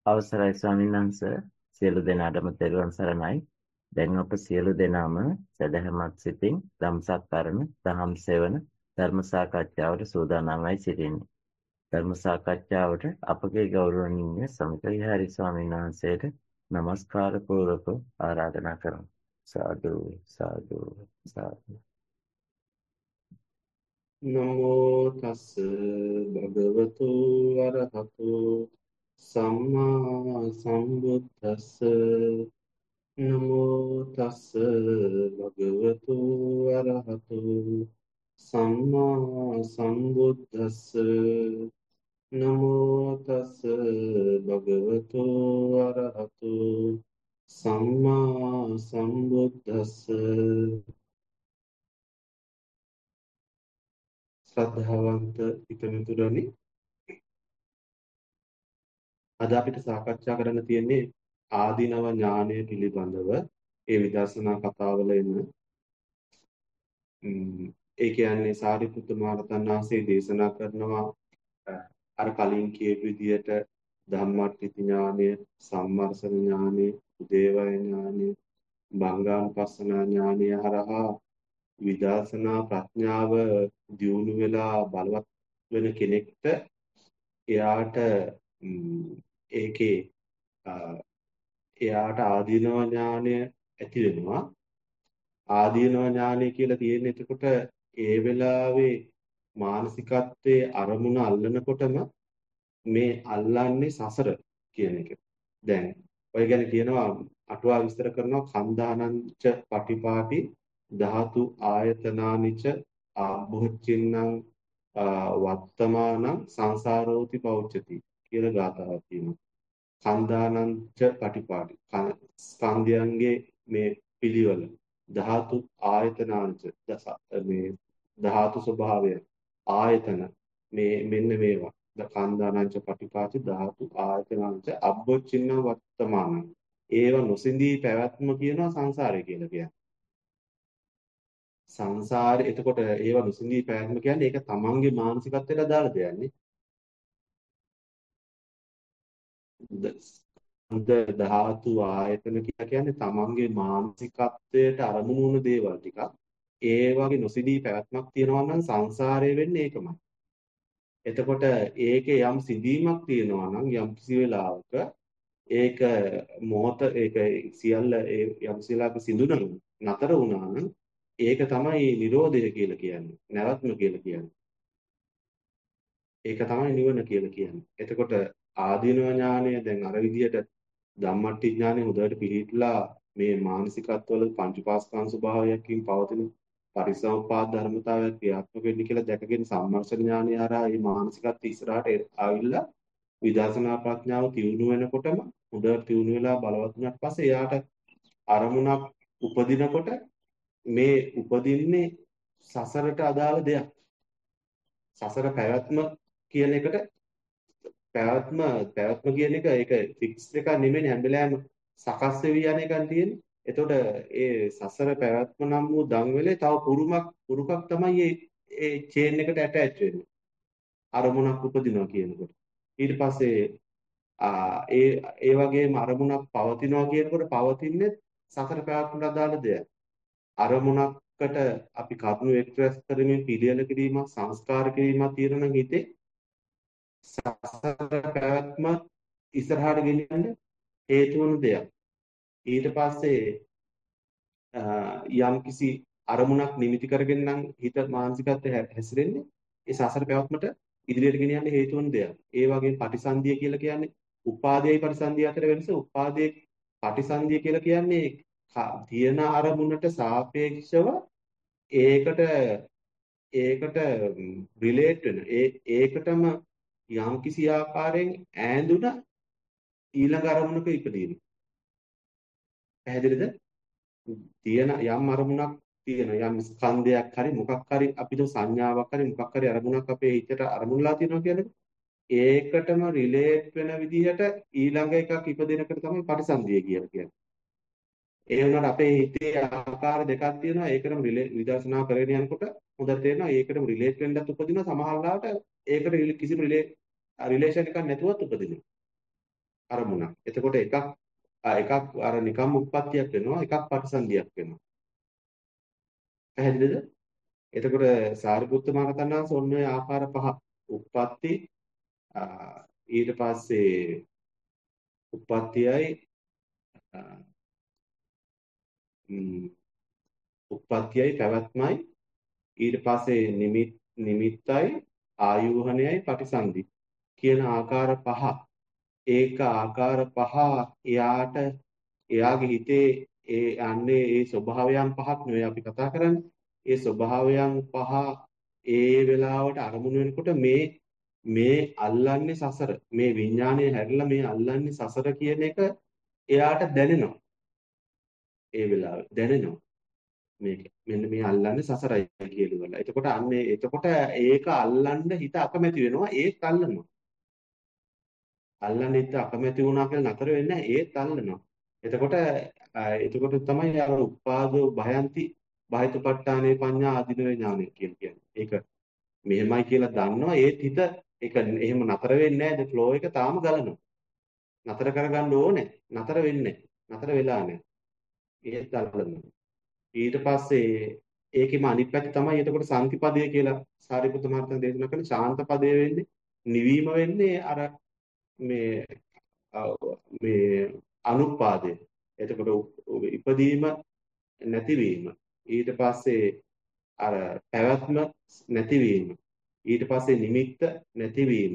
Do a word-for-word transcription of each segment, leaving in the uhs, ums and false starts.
අවසරයි ස්වාමීන් වහන්සේ සියලු දෙනාටම තෙරුවන් සරණයි. දැන් අප සියලු දෙනාම සදහමත් සිතින් ධම්සක්කරණ දහම් සෙවන ධර්ම සාකච්ඡාවට සූදානම්වයි සිටින්නේ. ධර්ම සාකච්ඡාවට අපගේ ගෞරවනීය සමිත විහාරි ස්වාමීන් වහන්සේට নমස්කාර පූර්වක ආරාධනා කරමු. සාදු සාදු සාදු. නමෝ තස්ස භගවතු අරහතු සම්මා සම්බුද්දස්ස නමෝ තස්ස භගවතු අරහතු සම්මා සම්බුද්දස්ස නමෝ තස්ස භගවතු අරහතු සම්මා සම්බුද්දස්ස ශ්‍රද්ධාවන්ත පිටුතුරනි අද අපිට සාකච්ඡා කරන්න තියෙන්නේ ආදීනව ඥානය පිළිබඳව ඒ විදර්ශනා කතාවල එන ඒ කියන්නේ සාරිපුත්ත මහරහතන් වහන්සේ දේශනා කරනවා අර කලින් කියපු විදිහට ධම්මට්ඨිත ඥානය, සම්මර්ෂණ ඥානය, උදේවය ඥානය, භංගානුපස්සන ඥානය හරහා විදර්ශනා ප්‍රඥාව දියුණු වෙලා බලවත් වෙන කෙනෙක්ට එයාට ඒකේ එයාට ආදීනව ඥානය ඇති වෙනවා. ආදීනව ඥානය කියලා තියෙන්නේ එතකොට ඒ වෙලාවේ මානසිකත්වයේ අරමුණ අල්ලනකොටම මේ අල්ලන්නේ සසර කියන එක. දැන් ඔය ගැන කියනවා අටුවා විස්තර කරනවා කන්දානංච පටිපාටි ධාතු ආයතනානිච ආභෝච්චින්නම් වත්තමානං සංසාරෝති පෞච්චති කියලා ගාථාවක් තියෙනවා. කන්දානංච පටිපාටි ස්කන්ධයන්ගේ මේ පිළිවෙල ධාතු ආයතනාංච මේ ධාතු ස්වභාවය ආයතන මේ මෙන්න මේවා ද කන්දානංච පටිපාටි ධාතු ආයතනාංච අබ්බොච්චින්න වත්තමාන ඒව නොසිඳී පැවැත්ම කියනවා සංසාරය කියලා කියන්නේ සංසාරේ එතකොට ඒව නොසිඳී පැවැත්ම කියන්නේ ඒක තමන්ගේ මානසිකත්වයට අදාළ දෙයක් නේ හොඳ ධාතු ආයතන කියලා කියන්නේ තමන්ගේ මානසිකත්වයට අරමුණු වුණු දේවල් ටිකක් ඒ වගේ නොසිඳී පැවැත්මක් තියෙනවා නම් සංසාරය වෙන්නේ ඒකමයි. එතකොට ඒකේ යම් සිඳීමක් තියෙනවා නම් යම් කිසි වෙලාවක ඒක මොහත ඒක සියල්ල ඒ යම් සියලාක සිඳුනම නතර වුණා නම් ඒක තමයි නිරෝධය කියලා කියන්නේ. නැවත්ම කියලා කියන්නේ. ඒක තමයි නිවන කියලා කියන්නේ. එතකොට ආදීනව ඥානය දැන් අර විදිහට ධම්මට්ටි ඥානය හොඳට පිළිහිట్లా මේ මානසිකත්වවල පංච පාස්කම් ස්වභාවයකින් පවතින පරිසම්පාද ධර්මතාවයක් ක්‍රියාත්මක වෙන්නේ කියලා දැකගෙන සම්මර්ෂණ ඥානය හරහා මේ මානසිකත්වය ඉස්සරහට ආවිල්ලා විදර්ශනා ප්‍රඥාව තියුණු වෙනකොටම හොඳට තියුණු වෙලා බලවත් වුණාට පස්සේ එයාට අරමුණක් උපදිනකොට මේ උපදින්නේ සසරට අදාළ දෙයක්. සසර පැවැත්ම කියන එකට පැවැත්ම පැවැත්ම කියන එක ඒක ෆික්ස් එකක් නෙමෙයි හැම වෙලාවෙම සකස් වෙවි යන එකක් තියෙන්නේ. එතකොට ඒ සසර පැවැත්ම නම් වූ දන්වැලේ තව පුරුමක් පුරුකක් තමයි මේ ඒ චේන් එකට ඇටච් වෙන්නේ. අරමුණක් උපදිනවා කියනකොට. ඊට පස්සේ ආ ඒ ඒ වගේම අරමුණක් පවතිනවා කියනකොට පවතින්නේ සසර පැවැත්මට අදාළ දෙයක්. අරමුණකට අපි කරුණු එක්ස්ප්‍රෙස් කරමින් පිළියෙල කිරීමක් සංස්කාර කිරීමක් තියෙනවා නම් හිතේ සසර පැවැත්ම ඉස්සරහට ගෙනියන්න හේතු වන දෙයක්. ඊට පස්සේ යම් කිසි අරමුණක් නිමිති කරගෙන නම් හිත මානසිකත්වය හැසිරෙන්නේ ඒ සසර පැවැත්මට ඉදිරියට ගෙනියන්න හේතු වන දෙයක්. ඒ වගේම පටිසන්ධිය කියලා කියන්නේ උපාදේය පරිසන්ධිය අතර වෙනස. උපාදේ පටිසන්ධිය කියලා කියන්නේ තියෙන අරමුණට සාපේක්ෂව ඒකට ඒකට රිලේට් වෙන ඒ ඒකටම යම් කිසි ආකාරයෙන් ඈඳුන ඊළඟ අරමුණක ඉපදීම. පැහැදිලිද? තියෙන යම් අරමුණක් තියෙන යම් ස්කන්ධයක් හරි මොකක් හරි අපිට සංඥාවක් හරි මොකක් හරි අරමුණක් අපේ හිතට අරමුණලා තියෙනවා කියන්නේ ඒකටම රිලේට් වෙන විදිහට ඊළඟ එකක් ඉපදෙනකට තමයි පරිසන්දිය කියලා කියන්නේ. ඒ වුණාට අපේ හිතේ ආකාර දෙකක් තියෙනවා. ඒකටම විදර්ශනා කරගෙන යනකොට හොඳට තේරෙනවා ඒකටම රිලේට් වෙන්නත් උපදිනවා. සමහර ලාට ඒකට කිසිම රිලේෂන් එකක් නැතුවත් උපදිනවා. අරමුණක්. එතකොට එකක් ආ, එකක් අර නිකම් උප්පත්තියක් වෙනවා, එකක් පටිසන්ධියක් වෙනවා. පැහැදිලිද? එතකොට සාරිපුත්ත මහරහතන් වහන්සේ ඔන්න ඔය ආකාර පහ උප්පත්ති ආ, ඊට පස්සේ උප්පත්තියයි ආ, ම්, උප්පත්තියයි පැවැත්මයි ඊට පස්සේ නිමිත් නිමිත්තයි ආයෝහණයයි පටිසන්ධි කියන ආකාර පහ ඒක ආකාර පහ එයාට එයාගේ හිතේ ඒ යන්නේ ඒ ස්වභාවයන් පහක් නෙවෙයි අපි කතා කරන්නේ. ඒ ස්වභාවයන් පහ ඒ වෙලාවට අරමුණු වෙනකොට මේ මේ අල්ලන්නේ සසර. මේ විඥානය හැරිලා මේ අල්ලන්නේ සසර කියන එක එයාට දැනෙනවා. ඒ වෙලාවේ දැනෙනවා. මේක මෙන්න මේ අල්ලන්නේ සසරයි කියලා. එතකොට අන්නේ එතකොට ඒක අල්ලන්න හිත අකමැති වෙනවා ඒත් අල්ලනවා. අල්ලන්න හිත අකමැති වුණා කියලා නතර වෙන්නේ නැහැ ඒත් අල්ලනවා. එතකොට අ, එතකොට තමයි අර උපාදෝ භයන්ති බහිතපට්ඨානේ පඤ්ඤා ආධිනව ඥානය කියලා කියන්නේ. ඒක මෙහෙමයි කියලා දන්නවා ඒත් හිත ඒක එහෙම නතර වෙන්නේ නැහැ. ද ෆ්ලෝ එක තාම ගලනවා. නතර කරගන්න ඕනේ. නතර වෙන්නේ නැහැ. නතර වෙලා නැහැ. ඒත් අල්ලනවා. ඊට පස්සේ ඒකෙම අනිත් පැත්ත තමයි එතකොට සාන්තිපදය කියලා සාරිපුත්ත මහත්මයා දේශනා කරන ශාන්ත පදය වෙන්නේ නිවීම වෙන්නේ අර මේ අ, මේ අනුපාදය. එතකොට උ- ඉපදීම නැතිවීම. ඊට පස්සේ අර පැවැත්ම නැතිවීම. ඊට පස්සේ නිමිත්ත නැතිවීම.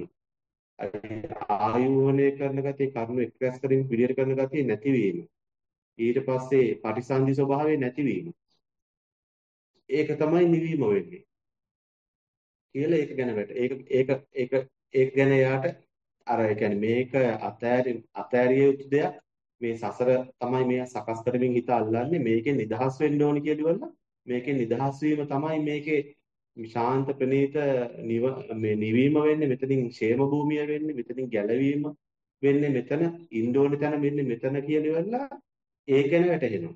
ආයෝහණය කරන ගතිය කර්ම එක්ස්ප්‍රෙස් කරමින් පිළියෙල කරන ගතිය නැතිවීම. ඊට පස්සේ පටිසන්ධි ස්වභාවය නැතිවීම. ඒක තමයි නිවීම වෙන්නේ. කියලා ඒක ගැන වැට. ඒක ඒක ඒක ඒක ගැන යාට අර ඒ කියන්නේ මේක අතෑරි අතෑරිය යුතු දෙයක්. මේ සසර තමයි මේ සකස් කරමින් හිත අල්ලන්නේ. මේකෙන් නිදහස් වෙන්න ඕනි කියලා ඉවරලා මේකෙන් නිදහස් වීම තමයි මේකේ ශාන්ත ප්‍රණීත නිව මේ නිවීම වෙන්නේ. මෙතනින් ക്ഷേම භූමිය වෙන්නේ. මෙතනින් ගැලවීම වෙන්නේ. මෙතන ඉන්න ඕනි තැන මෙන්න මෙතන කියලා ඉවරලා ඒ ගැන වැටහෙනවා.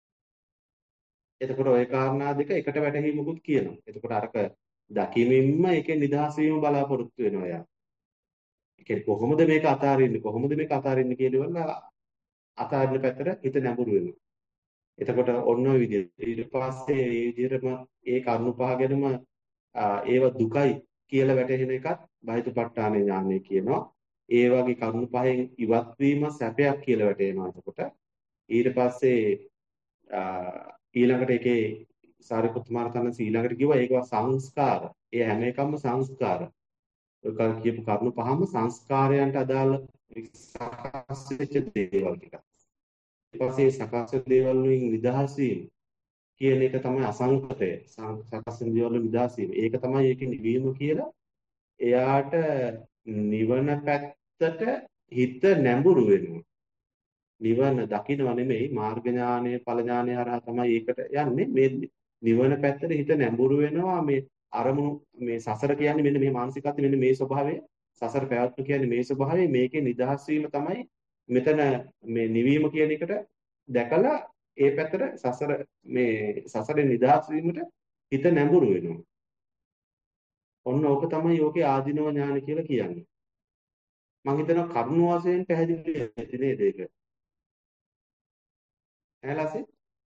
එතකොට ওই කාරණා දෙක එකට වැටහීමකුත් කියනවා. එතකොට අරක දකිමින්ම ඒකෙන් නිදහස් වීම බලාපොරොත්තු වෙනවා යා. ඒ කියන්නේ කොහොමද මේක අතාරින්නේ කොහොමද මේක අතාරින්නේ කියලා ඉවරලා අතාරින පැත්තට හිත නැඹුරු වෙනවා. එතකොට ඔන්න ඔය විදිහට ඊට පස්සේ මේ විදිහටම ඒ කරුණු පහ ගැනම ආ, ඒව දුකයි කියලා වැටහෙන එකත් බහිතපට්ඨාන ඥානය කියනවා. ඒ වගේ කරුණු පහෙන් ඉවත් වීම සැපයක් කියලා වැටෙනවා. එතකොට ඊට පස්සේ ආ, ඊළඟට ඒකේ සාරිපුත් මහ රහතන් වහන්සේ ඊළඟට කිව්වා ඒක සංස්කාර. ඒ හැම එකක්ම සංස්කාර. ඔය කල් කියපු කරුණු පහම සංස්කාරයන්ට අදාළ සකස් වෙච්ච දේවල් ටික. ඊට පස්සේ සකස් වෙච්ච දේවල් වලින් නිදහස් වීම කියන එක තමයි අසංකතය. සං- සකස් වෙන දේවල් වලින් නිදහස් වීම. ඒක තමයි ඒකේ නිවීම කියලා එයාට නිවන පැත්තට හිත නැඹුරු වෙනවා. නිවන දකින්නව නෙමෙයි මාර්ග ඥානය ඵල ඥානය හරහා තමයි ඒකට යන්නේ මේ නිවන පැත්තට හිත නැඹුරු වෙනවා මේ අරමුණු මේ සසර කියන්නේ මෙන්න මේ මානසිකත්වය මෙන්න මේ ස්වභාවය සසර පැවැත්ම කියන්නේ මේ ස්වභාවය මේකේ නිදහස් වීම තමයි මෙතන මේ නිවීම කියන එකට දැකලා ඒ පැත්තට සසර මේ සසරේ නිදහස් වීමට හිත නැඹුරු වෙනවා ඔන්න ඕක තමයි යෝගේ ආධිනව ඥාන කියලා කියන්නේ මම හිතනවා කරුණ වශයෙන් පැහැදිලි වෙන්නේ නේද ඒක ඇහලාසේ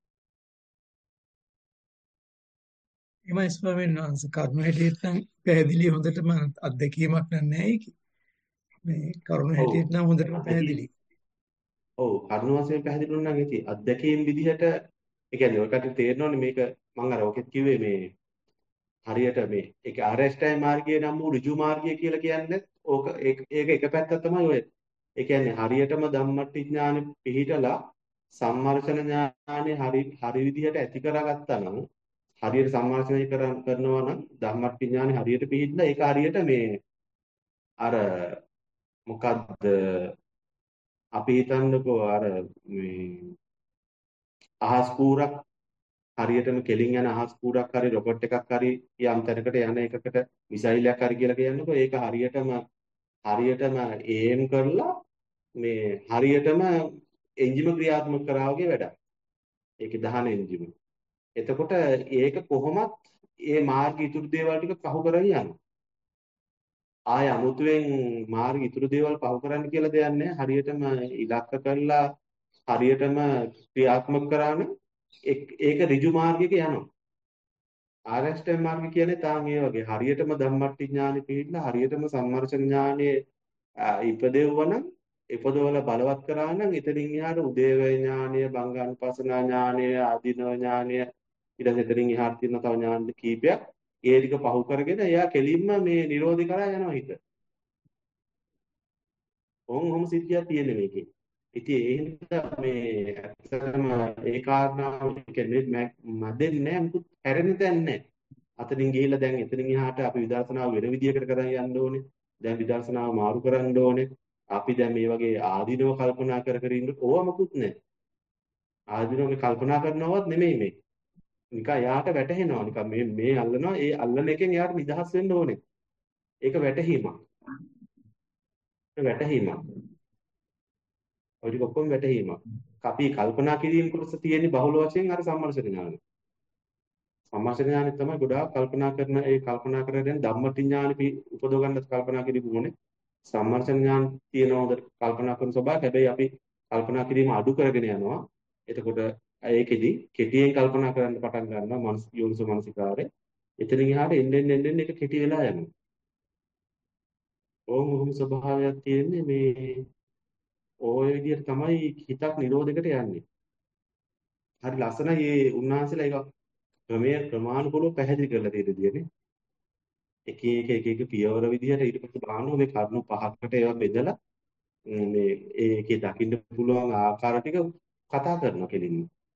එමයි ස්වාමීන් වහන්සේ කර්ම හැටියට නම් පැහැදිලි හොඳටම අත්දැකීමක් නැහැ ඒකේ. මේ කරුණ ඔව් හැටියට නම් හොඳටම අත්දැකීම් පැහැදිලි. ඔව් කරුණ වශයෙන් පැහැදිලි වුණා නම් ඉතින් අත්දැකීම් විදිහට ඒ කියන්නේ ඔයකට තේරෙනවනේ මේක මම අර ඔකෙත් කිව්වේ මේ හරියට මේ ඒක ආරෂ්ඨාය මාර්ගය නම් වූ ඍජු මාර්ගය කියලා කියන්නේ ඕක ඒක ඒක එක පැත්තක් තමයි ඔය. ඒ කියන්නේ හරියටම ධම්මට්ටි ඥානෙ පිහිටලා සම්මර්ෂණ ඥානෙ හරි හරි විදිහට ඇති කරගත්තා නම් හරියට සම්මර්ෂණය කරනවා නම් ධම්මට්ටි ඥානෙ හරියට පිහිටලා ඒක හරියට මේ අර මොකද්ද අපි හිතන්නකෝ අර මේ අහස් කූරක් හරියටම කෙලින් යන අහස් කූරක් හරි රොකට් එකක් හරි යම් තැනකට යන එකකට මිසයිලයක් හරි කියලා කියන්නකෝ ඒක හරියටම හරියටම ඒම් කරලා මේ හරියටම එන්ජිම ක්‍රියාත්මක කරා වගේ වැඩක්. ඒකේ දහන එන්ජිම. එතකොට ඒක කොහොමත් ඒ මාර්ග ඉතුරු දේවල් ටික පහු කරගෙන යනවා. ආය අමුතුවෙන් මාර්ග ඉතුරු දේවල් පහු කරන්න කියලා දෙයක් නැහැ. හරියටම ඉලක්ක කරලා හරියටම ක්‍රියාත්මක කරා නම් ඒක ඒක ඍජු මාර්ගයක යනවා. ආරෂ්ඨ මාර්ගය කියන්නේ තාම මේ වගේ හරියටම ධම්මට්ටි ඥානෙ පිළිලා හරියටම සම්මර්ෂණ ඥානෙ ඉපදෙව්වනම් ඉපදවල බලවත් කරා නම් එතනින් එහාට උදේවය ඥානය, බංගානුපස්සනා ඥානය, ආදීනව ඥානය ඊට පස්සේ එතනින් එහාට තියෙන තව ඥාන කීපයක් ඒ ටික පහු කරගෙන එයා කෙලින්ම මේ Nirodha කරා යනවා හිත. ඕන් ඔහොම සිද්ධියක් තියෙන මේකේ. ඉතින් ඒ හින්දා මේ ඇත්තටම ඒ කාරණාව කියන්නේ මැදෙන්නේ නැහැ මුකුත් හැරෙන්න තැන් නැහැ. අතනින් ගිහිල්ලා දැන් එතනින් එහාට අපි විදර්ශනාව වෙන විදියකට කරන් යන්න ඕනේ. දැන් විදර්ශනාව මාරු කරන්න ඕනේ. අපි දැන් මේ වගේ ආදීනව කල්පනා කර කර ඉන්න ඕවා මොකුත් නැහැ. ආදීනව මේ කල්පනා කරනවත් නෙමෙයි මේ. නිකන් යාට වැටහෙනවා. නිකන් මේ මේ අල්ලනවා. ඒ අල්ලන එකෙන් යාට නිදහස් වෙන්න ඕනේ. ඒක වැටහීමක්. වැටහීමක්. ඔය ටික ඔක්කොම වැටහීමක්. අපි කල්පනා කිරීම කොටස තියෙන්නේ බහුල වශයෙන් අර සම්මර්ෂණ ඥානෙ. සම්මර්ෂණ ඥානෙ තමයි ගොඩාක් කල්පනා කරන ඒ කල්පනා කරගෙන ධම්මටි ඥානෙ උපදව ගන්න කල්පනා කිරීම ඕනේ. සම්මර්ෂණ ඥාන තියෙනවා හොඳට කල්පනා කරන ස්වභාවය. හැබැයි අපි කල්පනා කිරීම අඩු කරගෙන යනවා. එතකොට ඒකෙදි කෙටියෙන් කල්පනා කරන්න පටන් ගන්නවා මනස යෝනිසෝ මනසිකාරය. එතනින් එහාට එන්න එන්න එන්න එක කෙටි වෙලා යනවා. ඕම ඔහොම ස්වභාවයක් තියෙන්නේ මේ ඔය විදිහට තමයි හිතක් නිරෝධයකට යන්නේ. හරි ලස්සනයි මේ උන්වහන්සේලා ඒක ක්‍රමයේ ප්‍රමාණිකව පැහැදිලි කරලා තියෙන විදිහනේ. එක එක එක එක පියවර විදිහට ඊට පස්සේ බලනවා මේ කරුණු පහකට ඒවා බෙදලා මේ ඒකේ දකින්න පුළුවන් ආකාර ටික කතා කරනවා කෙලින්ම.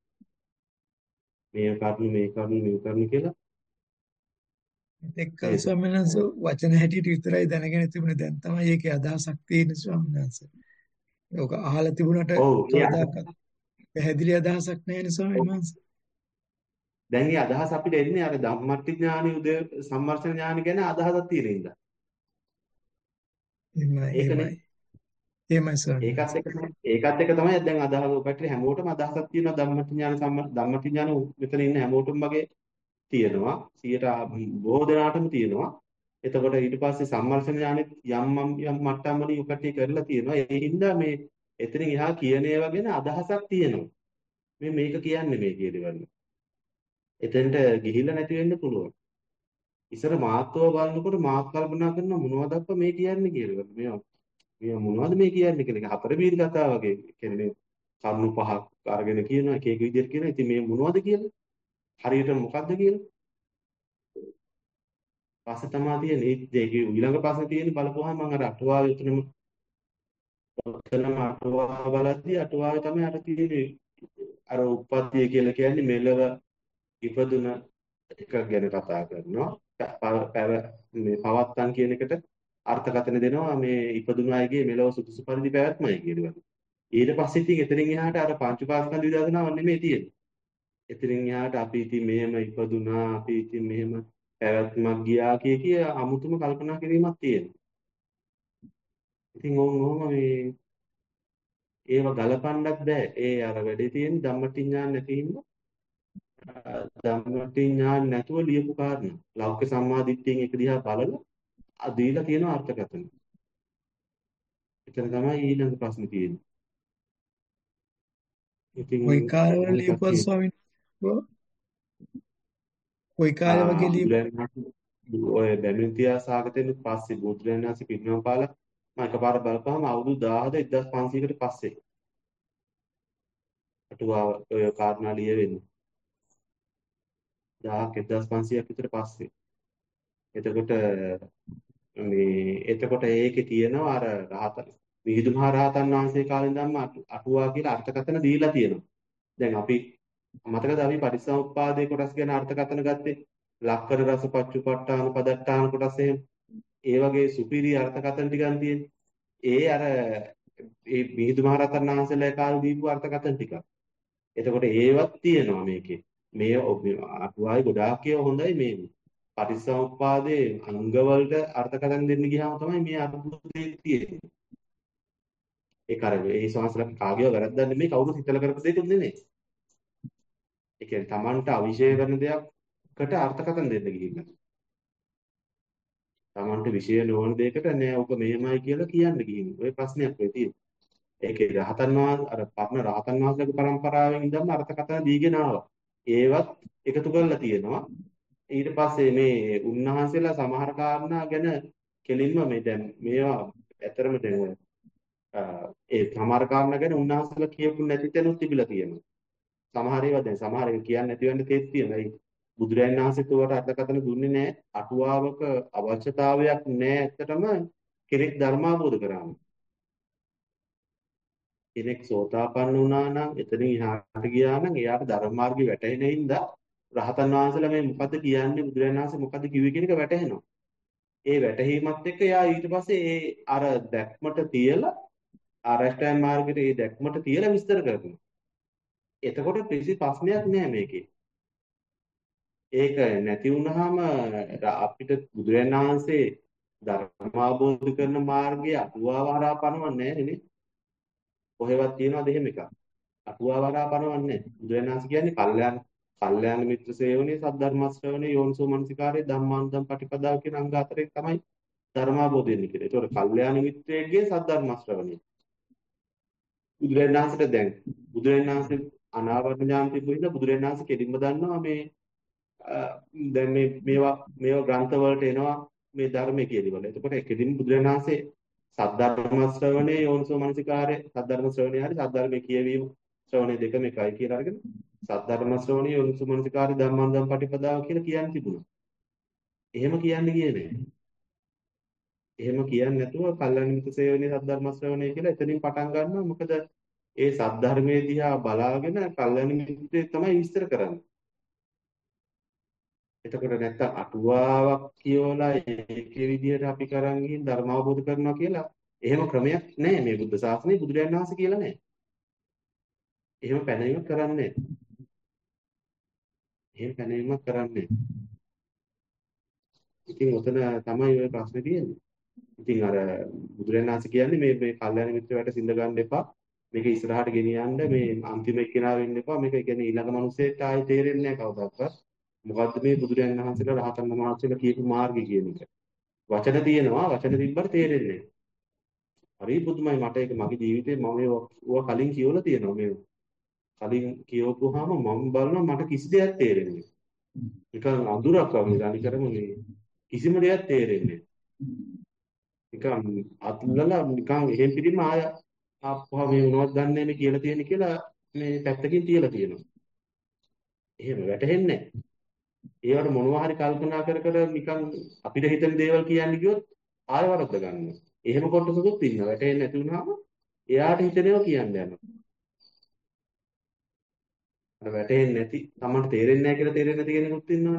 මේ කරුණු මේ කරුණු මේ කරුණු කියලා එක්කල් ස්වාමීන් වහන්සේ වචන හැටියට විතරයි දැනගෙන තිබුණේ. දැන් තමයි ඒකේ අදහසක් තියෙන්නේ ස්වාමීන් වහන්සේ. ඒක අහලා තිබුණාට ඔව් කවදාකවත් පැහැදිලි අදහසක් නැහැ නේ ස්වාමීන් වහන්සේ. දැන් මේ අදහස අපිට එන්නේ අර ධම්මට්ටි ඥානෙ උදේ සම්මර්ෂණ ඥානෙ ගැන අදහසක් තියෙන ඉඳලා. එහෙමයි ඒකනේ. එහෙමයි. එහෙමයි ස්වාමීන් ඒකත් එක තමයි ඒකත් එක තමයි දැන් අදහස ඔකට හැමෝටම අදහසක් තියෙනවා ධම්මටි ඥාන සම්ම ධම්මටි ඥාන මෙතන ඉන්න හැමෝටම වගේ තියෙනවා. සියයට බොහෝ දෙනාටම තියෙනවා. එතකොට ඊට පස්සේ සම්මර්ෂණ ඥානෙත් යම් යම් මට්ටම් වලින් උකටි කරලා තියෙනවා. ඒ හින්දා මේ එතනින් එහා කියන ඒවා ගැන අදහසක් තියෙනවා. මේ මේක කියන්නේ මේ කියදවල. එතෙන්ට ගිහිල්ලා නැති වෙන්න පුළුවන්. ඉස්සර මාත්ව බලනකොට මාත් කල්පනා කරන මොනවද අප්ප මේ කියන්නේ කියලා. මේ මේ මොනවද මේ කියන්නේ කියලා. හතර බීරි කතා වගේ කියන්නේ කරුණු පහක් අරගෙන කියනවා එක එක විදිහට කියනවා. ඉතින් මේ මොනවද කියලා? හරියට මොකද්ද කියලා? පස්සේ තමයි තියෙන්නේ. ඒකේ ඊළඟ ප්‍රශ්නේ තියෙන්නේ බලපුවාම මම අර අටුවාවේ උතනම උතනම අටුවා බලද්දී අටුවාවේ තමයි අර තියෙන්නේ අර උප්පත්තිය කියලා කියන්නේ මෙලව ඉපදුන එක ගැන කතා කරනවා. පැව මේ පවත්තන් කියන එකට අර්ථකථන දෙනවා මේ ඉපදුන අයගේ මෙලව සුදුසු පරිදි පැවැත්මයි කියනවා. ඊට පස්සේ ඉතින් එතනින් එහාට අර පංච පාස්කල් විදර්ශනාවක් නෙමෙයි තියෙන්නේ. එතනින් එහාට අපි ඉතින් මෙහෙම ඉපදුනා අපි ඉතින් මෙහෙම පැවැත්මක් ගියා කිය කිය අමුතුම කල්පනා කිරීමක් තියෙනවා. ඉතින් ඕම ඕම මේ ඒව ගලපන්නත් බෑ. ඒ අර වැඩේ තියෙන ධම්මටි ඥාන නැති හින්දා ධම්මටි ඥාන නැතුව ලියපු කාරණා. ලෞකික සම්මාදිට්ඨියෙන් එක දිහා බලලා දීලා තියෙන අර්ථකථන. එතන තමයි ඊළඟ ප්‍රශ්නේ තියෙන්නේ. ඉතින් ওই කාර්යවල ලියපුවා ස්වාමීන් වහන්සේ ওই කාර්ය වගේ ලියපු ඔය බැමිණිතියා සාගතෙන් පස්සේ බුදුරජාණන් වහන්සේ පිරිනමන පාලා මම එකපාර බලපුවාම අවුරුදු දහහද එක්දාස් පන්සීයකට පස්සේ අටුවා ඔය කාරණා ලියවෙන්නේ දහයක් එක්දාස් පන්සීයක් විතර පස්සේ. එතකොට මේ එතකොට ඒකේ තියෙනවා අර රහතන් මිහිඳු මහ රහතන් වහන්සේ කාලේ ඉඳන්ම අටුවා කියලා අර්ථකථන දීලා තියෙනවා. දැන් අපි මතකද අපි පටිච්චසමුප්පාදේ කොටස් ගැන අර්ථකථන ගත්තේ ලක්කර රස පච්චුපට්ඨාන පදට්ඨාන කොටස් එහෙම ඒ වගේ සුපිරි අර්ථකථන ටිකක් තියෙන. ඒ අර ඒ මිහිඳු මහ රහතන් වහන්සේලා කාලේ දීපු අර්ථකථන ටික. එතකොට ඒවත් තියෙනවා මේකේ. මේ අටුවායි ගොඩාක් ඒවා හොඳයි මේ පටිච්චසමුප්පාදේ අංගවලට අර්ථකථන දෙන්න ගියාම තමයි මේ අර්ථකථනය තියෙන්නේ. ඒ කාර්යය ඒ සංස්කෘතික කාගේව වැරද්දක් නෙමෙයි කවුරුත් හිතලා කරපු දෙයක් නෙමෙයි. ඒ කියන්නේ Tamanට අවිෂය කරන දෙයක්කට අර්ථකථන දෙන්න ගිහිල්ලා. Tamanට විශේෂ නොවන දෙයකට නෑ ඔක මෙහෙමයි කියලා කියන්න ගිහින්. ඔය ප්‍රශ්නයක් වෙයි තියෙන්නේ. ඒකේ රහතන් වහන්සේ අර පරණ රහතන් වහන්සේගේ પરම්පරාවෙන් ඉඳන් අර්ථකථන දීගෙන ආවා. ඒවත් එකතු කරලා තියෙනවා. ඊට පස්සේ මේ උන්වහන්සේලා සමහර කාරණා ගැන කෙලින්ම මේ දැන් මේවා ඇතරම දැන් ඔය, අ, ඒ සමහර කාරණා ගැන උන්වහන්සේලා කියපු නැති තැනුත් තිබිලා තියෙනවා. සමහර ඒවා දැන් සමහර ඒවා කියන්නේ නැති වෙන්න තේත් තියෙනවා. ඒ බුදුරජාණන් වහන්සේත් උවට අර්ථකථන දුන්නේ නැහැ. අටුවාවක අවශ්‍යතාවයක් නැහැ ඇත්තටම කෙනෙක් ධර්ම අවබෝධ කරගන්න. කෙනෙක් සෝතාපන්න වුණා නම් එතනින් එහාට ගියා නම් එයාට ධර්ම මාර්ගය වැටහෙන හින්දා රහතන් වහන්සේලා මේ මොකද්ද කියන්නේ බුදුරජාණන් වහන්සේ මොකද්ද කිව්වේ කියන එක වැටහෙනවා. ඒ වැටහීමත් එක්ක එයා ඊට පස්සේ ඒ අර දැක්මට තියලා ආරෂ්ඨායන මාර්ගයේ ඒ දැක්මට තියලා විස්තර කරනවා. එතකොට කිසි ප්‍රශ්නයක් නෑ මේකේ. ඒක නැති වුනහම අපිට බුදුරජාණන් වහන්සේ ධර්ම අවබෝධ කරන මාර්ගයේ අටුවාව හරහා පනවන්නේ නැහැ නේ. කොහෙවත් තියනවද එහෙම එකක්? අටුවාව හරහා පනවන්නේ නැහැ. බුදුරජාණන් වහන්සේ කියන්නේ කල්යාණ කල්යාණ මිත්‍ර සේවනයේ සද්ධර්ම ශ්‍රවණයේ යෝනිසෝ මනසිකාරයේ ධම්මානුධම් පටිපදාව කියන අංග හතරෙන් තමයි ධර්ම අවබෝධ වෙන්නේ කියලා. ඒතකොට කල්යාණ මිත්‍රයෙක්ගේ සද්ධර්ම ශ්‍රවණය. බුදුරජාණන් වහන්සේට දැන් බුදුරජාණන් වහන්සේ අනාවරණ ඥාන තිබු හින්දා බුදුරජාණන් වහන්සේ කෙලින්ම දන්නවා මේ අ, දැන් මේ මේවා මේවා ග්‍රන්ථ වලට එනවා මේ ධර්මයේ කියලිවල. එතකොට කෙලින්ම බුදුරජාණන් වහන්සේ සද්ධර්ම ශ්‍රවණයේ යෝනිසෝ මනසිකාරයේ සද්ධර්ම ශ්‍රවණය හරි සද්ධර්මයේ කියවීම ශ්‍රවණය දෙකම එකයි කියලා අරගෙන සද්ධර්ම ශ්‍රවණයේ යෝනිසෝ මනසිකාරයේ ධම්මානුධම් පටිපදාව කියලා කියන්න තිබුණා. එහෙම කියන්න ගියේ නෑ. එහෙම කියන්නේ නැතුව කල්යාණ මිත්‍ර සේවනයේ සද්ධර්ම ශ්‍රවණය කියලා එතනින් පටන් ගන්නවා. මොකද ඒ සද්ධර්මයේ දිහා බලාගෙන කල්යාණ මිත්‍රේ තමයි විස්තර කරන්නේ. එතකොට නැත්තම් අටුවාවක් කියවලා ඒකේ විදිහට අපි කරන් ගිහින් ධර්ම අවබෝධ කරනවා කියලා එහෙම ක්‍රමයක් නැහැ මේ බුද්ධ ශාසනයේ බුදුරජාණන් වහන්සේ කියලා නැහැ. එහෙම පැනවීමක් කරන්නේ නැහැ. එහෙම පැනවීමක් කරන්නේ නැහැ. ඉතින් ඔතන තමයි ওই ප්‍රශ්නේ තියෙන්නේ. ඉතින් අර බුදුරජාණන් වහන්සේ කියන්නේ මේ මේ කල්යාණ මිත්‍රයට සිඳ ගන්න එපා. මේක ඉස්සරහට ගෙනියන්න මේ අන්තිම එක්කෙනා වෙන්න එපා. මේක කියන්නේ ඊළඟ මිනිස්සෙට ආයෙ තේරෙන්නේ නැහැ කවදාවත්. මොකද්ද මේ බුදුරජාණන් වහන්සේලා රහතන් වහන්සේලා කියපු මාර්ගය කියන එක. වචන තියෙනවා වචන තිබ්බට තේරෙන්නේ නැහැ. හරි බුදුමයි මට ඒක මගේ ජීවිතේ මම ඒවා කලින් කියවලා තියෙනවා මේ කලින් කියවපුවාම මම බලනවා මට කිසි දෙයක් තේරෙන්නේ නැහැ. නිකන් අඳුරක් වගේ අනිකරම මේ කිසිම දෙයක් තේරෙන්නේ නැහැ. නිකන් අත්ලලා නිකන් එහෙම් පිටින්ම ආය ආපුවා මේ මොනවද දන්නේ මේ කියලා තියෙන්නේ කියලා මේ පැත්තකින් තියලා තියෙනවා. එහෙම වැටහෙන්නේ නැහැ. ඒවට මොනවා හරි කල්පනා කර කර නිකන් අපිට හිතෙන දේවල් කියන්නේ කිව්වොත් ආයෙ වරද්ද ගන්නවා. එහෙම කොටසකුත් ඉන්නවා. වැටෙන්නේ නැති වුනහම එයාට හිතෙනවා කියන්න යනවා. අර වැටෙන්නේ නැති තමන්ට තේරෙන්නේ නැහැ කියලා තේරෙන්නේ නැති කෙනෙකුත් ඉන්නවනේ.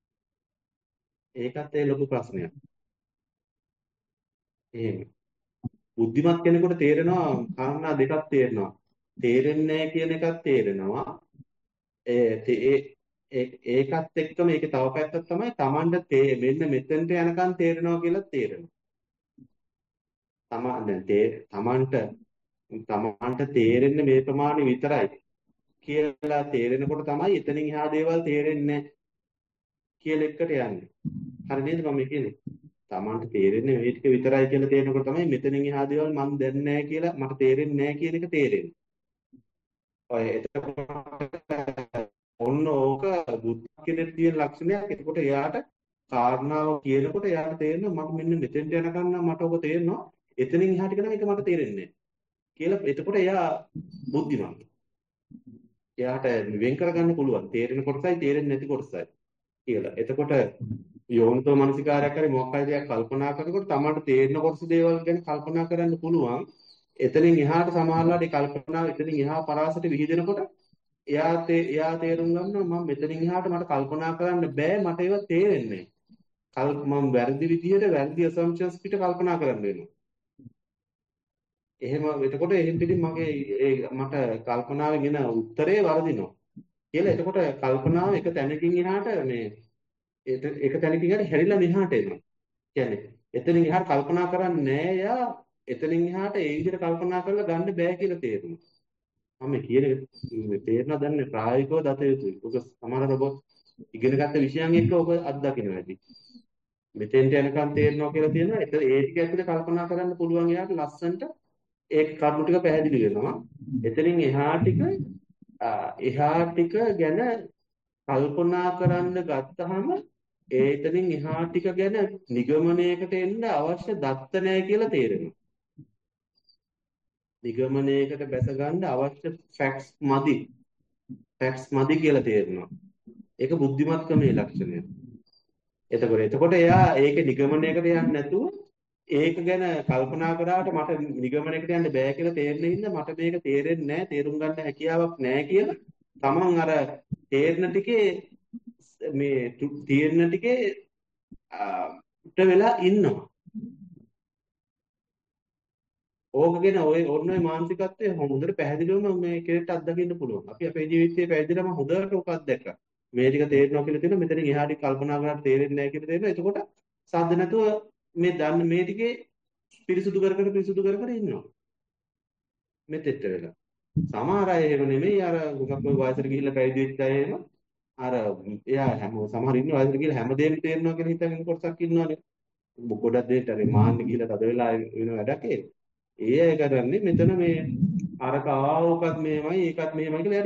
ඒකත් ඒ ලොකු ප්‍රශ්නයක්. එහෙම. බුද්ධිමත් කෙනෙකුට තේරෙනවා කාරණා දෙකක් තේරෙනවා. තේරෙන්නේ නැහැ කියන එකක් තේරෙනවා. ඒ ඒ ඒකත් එක්කම ඒකේ තව පැත්තක් තමයි තමන්ට තේ මෙන්න මෙතෙන්ට යනකම් තේරෙනවා කියලා තේරෙනවා. තමන් දැන් තේ තමන්ට තමන්ට තේරෙන්නේ මේ ප්‍රමාණය විතරයි කියලා තේරෙනකොට තමයි එතනින් එහා දේවල් තේරෙන්නේ කියලා එකට යන්නේ. හරි නේද මම කියන්නේ? තමන්ට තේරෙන්නේ මේ ටික විතරයි කියලා තේරෙනකොට තමයි මෙතනින් එහා දේවල් මම දන්නේ නැහැ කියලා මට තේරෙන්නේ නැහැ කියන එක තේරෙන්නේ. ඔය එතකොට ඔන්න ඕක බුද්ධ කෙනෙක් තියෙන ලක්ෂණයක්. එතකොට එයාට කාරණාව කියනකොට එයාට තේරෙනවා මම මෙන්න මෙතෙන්ට යනකම් නම් මට ඕක තේරෙනවා. එතනින් එහාට යන එක මට තේරෙන්නේ නැහැ කියලා. එතකොට එයා බුද්ධිමත්. එයාට වෙන් කරගන්න පුළුවන්. තේරෙන කොටසයි තේරෙන්නේ නැති කොටසයි කියලා. එතකොට යෝනිසෝ මනසිකාරයක් හරි මොකක් හරි දෙයක් කල්පනා කරනකොට තමන්ට තේරෙන කොටස දේවල් ගැන කල්පනා කරන්න පුළුවන්. එතනින් එහාට සමහරවිට ඒ කල්පනාව එතනින් එහා පරාසට විහිදෙනකොට එයා තේ එයා තේරුම් ගන්නවා මම මෙතනින් එහාට මට කල්පනා කරන්න බෑ මට ඒවා තේරෙන්නේ නැහැ. මම වැරදි විදියට වැරදි assumptions පිට කල්පනා කරන්න වෙනවා. එහෙම එතකොට එහෙන් පිටින් මගේ ඒ මට කල්පනාවෙන් එන උත්තරේ වරදිනවා කියලා. එතකොට කල්පනාව එක තැනකින් එහාට මේ ඒක තැනකින් එහාට හැරිලා මෙහාට එනවා. කියන්නේ එතනින් එහාට කල්පනා කරන්නේ නැහැ යා. එතනින් එහාට ඒ විදිහට කල්පනා කරලා ගන්න බෑ කියලා තේරෙනවා. මම කියන එක තේරෙනවද දන්නේ ප්‍රායෝගිකව දත යුතුයි. ඔක සමහර ඔබ ඉගෙන ගත්ත විෂයන් එක්ක ඔබ අත්දකින්න ඇති. මෙතෙන්ට යනකම් තේරෙනවා කියලා තියෙනවා. ඒක ඒ ටික ඇතුලේ කල්පනා කරන්න පුළුවන් එයාට ලස්සනට ඒ කරුණු ටික පැහැදිලි වෙනවා. එතනින් එහා ටික ආ, එහා ටික ගැන කල්පනා කරන්න ගත්තාම ඒ එතනින් එහා ටික ගැන නිගමනයකට එන්න අවශ්‍ය දත්ත නැහැ කියලා තේරෙනවා. නිගමනයකට බැස ගන්න අවශ්‍ය ෆැක්ට්ස් මදි. ෆැක්ට්ස් මදි කියලා තේරෙනවා. ඒක බුද්ධිමත්කමේ ලක්ෂණය. එතකොට එතකොට එයා ඒකේ නිගමනයකට යන්නේ නැතුව ඒක ගැන කල්පනා කරාට මට නිගමනයකට යන්න බෑ කියලා තේරෙන හින්දා මට මේක තේරෙන්නේ නැහැ, තේරුම් ගන්න හැකියාවක් නැහැ කියලා තමන් අර තේරෙන ටිකේ මේ තු- තේරෙන ටිකේ ට වෙලා ඉන්නවා. ඕකගෙන ඔය ඔන්න ඔය මානසිකත්වය හොඳට පැහැදිලිවම මේ කෙනෙක්ට අත්දකින්න පුළුවන්. අපි අපේ ජීවිතයේ පැහැදිලිවම හොඳට ඔක අත්දැක්කා. මේ ටික තේරෙනවා කියලා තියෙනවා. මෙතනින් එහාට කල්පනා කරලා තේරෙන්නේ නැහැ කියලා තේරෙනවා. එතකොට සාද්ද නැතුව මේ දන්න මේ ටිකේ පිරිසුදු කර කර පිරිසුදු කර කර ඉන්නවා. මෙතෙට වෙලා. සමහර අය එහෙම නෙමෙයි අර මොකක් ඔය වයසට ගිහිල්ලා පැවිදි වෙච්ච අය එහෙම අර එයා හැම සමහර ඉන්න වයසට ගිහිල්ලා හැමදේම තේරෙනවා කියලා හිතගෙන කොටසක් ඉන්නවනේ. ගොඩක් දෙයට අර මාන්න ගිහිල්ලා තද වෙලා වෙන වැඩක් ඒ. ඒ අය කරන්නේ මෙතන මේ අරක ආවොකත් මෙහෙමයි ඒකත් මෙහෙමයි කියලා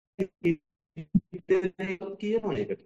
යාට කියනවා ඒකට.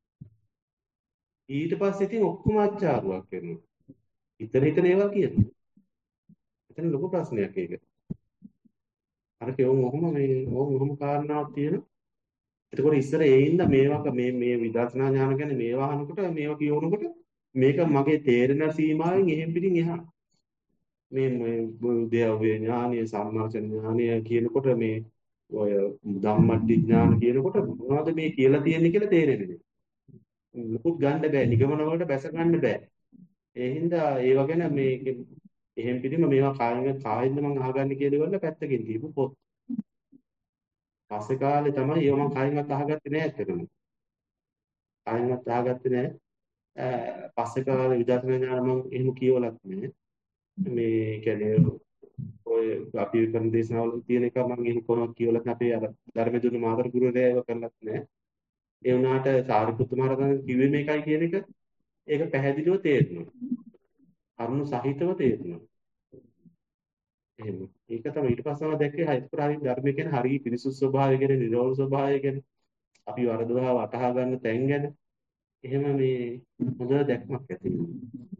ඊට පස්සේ ඉතින් ඔක්කොම අච්චාරුවක් වෙනවා. හිතන හිතන ඒවා කියනවා. එතන ලොකු ප්‍රශ්නයක් ඒක. අර කෙවුම් ඔහොම මේ ඔහොම ඔහොම කාරණාවක් තියෙනවා. එතකොට ඉස්සර ඒ ඉඳ මේවා මේ මේ විදර්ශනා ඥාන ගැන මේවා අහනකොට මේවා කියවනකොට මේක මගේ තේරෙන සීමාවෙන් එහෙම් පිටින් එහා මේ මේ උද්‍යව්‍ය ඥානීය සම්මාචන ඥානීය කියනකොට මේ ඔය ධම්මට්ටි ඥාන කියනකොට මොනවද මේ කියලා තියෙන්නේ කියලා තේරෙන්නේ නැහැ. මුකුත් ගන්න බෑ නිගමන වලට බැස ගන්න බෑ. ඒ හින්දා ඒව ගැන මේ එහෙම් පිටින්ම මේවා කායින් කායින්ද මම අහගන්නේ කියලා ඉවරලා පැත්තකින් තියපු පොත්. පස්සේ කාලේ තමයි ඒව මම කායින්වත් අහගත්තේ නෑ ඇත්තටම. කායින්වත් අහගත්තේ නෑ. පස්සේ කාලේ විදර්ශනා ඥාන මම එහෙම කියවලත් නෑ. මේ කියන්නේ ඔය අපි කරන දේශනාවල තියෙන එක මම එහෙම කොහොමද කියවලත් අපේ අර ධර්ම දුන්න මාතර ගුරුවරයා ඒව කරලත් නෑ. ඒ වුණාට සාරිපුත්ත මහරහතන් කිව්වේ මේකයි කියන එක ඒක පැහැදිලිව තේරෙනවා. කරුණු සහිතව තේරෙනවා. එහෙම. ඒක තමයි ඊට පස්සේ මම දැක්කේ හයිස්කෝල හරිය ධර්මයේ කියන හරිය පිරිසුදු ස්වභාවය ගැන, නිරෝධ ස්වභාවය ගැන, අපි වරදවා වටහා ගන්න තැන් ගැන එහෙම මේ හොඳ දැක්මක් ඇති වෙනවා.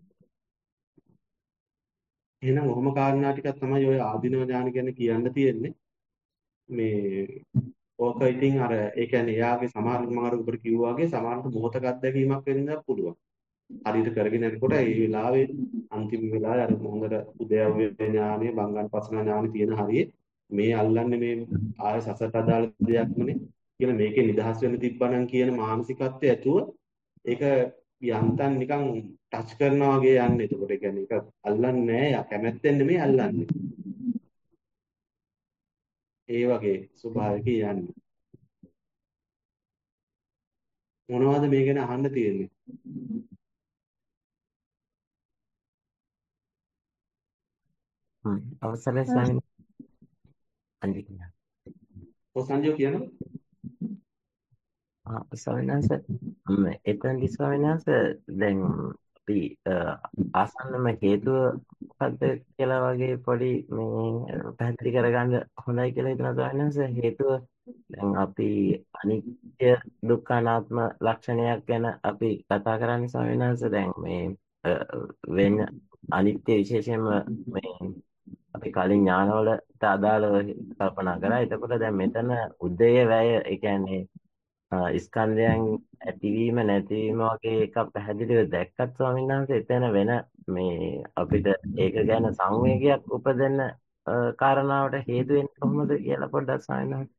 එහෙනම් ඔහොම කාරණා ටිකක් තමයි ඔය ආධිනව ඥාන ගැන කියන්න තියෙන්නේ. මේ ඕක ඉතින් අර ඒ කියන්නේ එයාගේ සමහර මම අර ඔබට කිව්වා වගේ සමහරට මොහතක අත්දැකීමක් වෙන්න පුළුවන්. හරියට කරගෙන යනකොට ඒ වෙලාවේ අන්තිම වෙලාවේ අර මොහොතට උදයව්‍ය ඥානෙ බංගන් පසන ඥානෙ තියෙන හරියේ මේ අල්ලන්නේ මේ ආය සසට අදාළ දෙයක්මනේ කියලා මේකේ නිදහස් වෙන්න තිබ්බනම් කියන මානසිකත්වය ඇතුව ඒක යන්තම් නිකන් ටච් කරනවා වගේ යන්නේ. එතකොට ඒ කියන්නේ ඒක අල්ලන්නේ නෑ. යා කැමැත්තෙන් නෙමෙයි අල්ලන්නේ. ඒ වගේ ස්වභාවයක යන්නේ. මොනවද මේ ගැන අහන්න තියෙන්නේ? හ්ම් අවසරයි ස්වාමීන් වහන්සේ. ඔය සංජය කියනවා ආ ස්වාමීන් වහන්සේ මේ එතනදි ස්වාමීන් වහන්සේ දැන් අපි ආසන්නම හේතුව මොකද්ද කියලා වගේ පොඩි මේ පැහැදිලි කරගන්න හොඳයි කියලා හිතනවා ස්වාමීන් වහන්සේ. හේතුව දැන් අපි අනිත්‍ය දුක්ඛ අනාත්ම ලක්ෂණයක් ගැන අපි කතා කරන්නේ ස්වාමීන් වහන්සේ. දැන් මේ වෙන අනිත්‍ය විශේෂයෙන්ම මේ අපි කලින් ඥානවලට අදාළව කල්පනා කරා. එතකොට දැන් මෙතන උදය වැය ඒ කියන්නේ ස්කන්ධයන් ඇතිවීම නැතිවීම වගේ එකක් පැහැදිලිව දැක්කත් ස්වාමීන් වහන්සේ එතන වෙන මේ අපිට ඒක ගැන සංවේගයක් උපදින්න කාරණාවට හේතු වෙන්නේ කොහොමද කියලා පොඩ්ඩක් ස්වාමීන් වහන්සේ.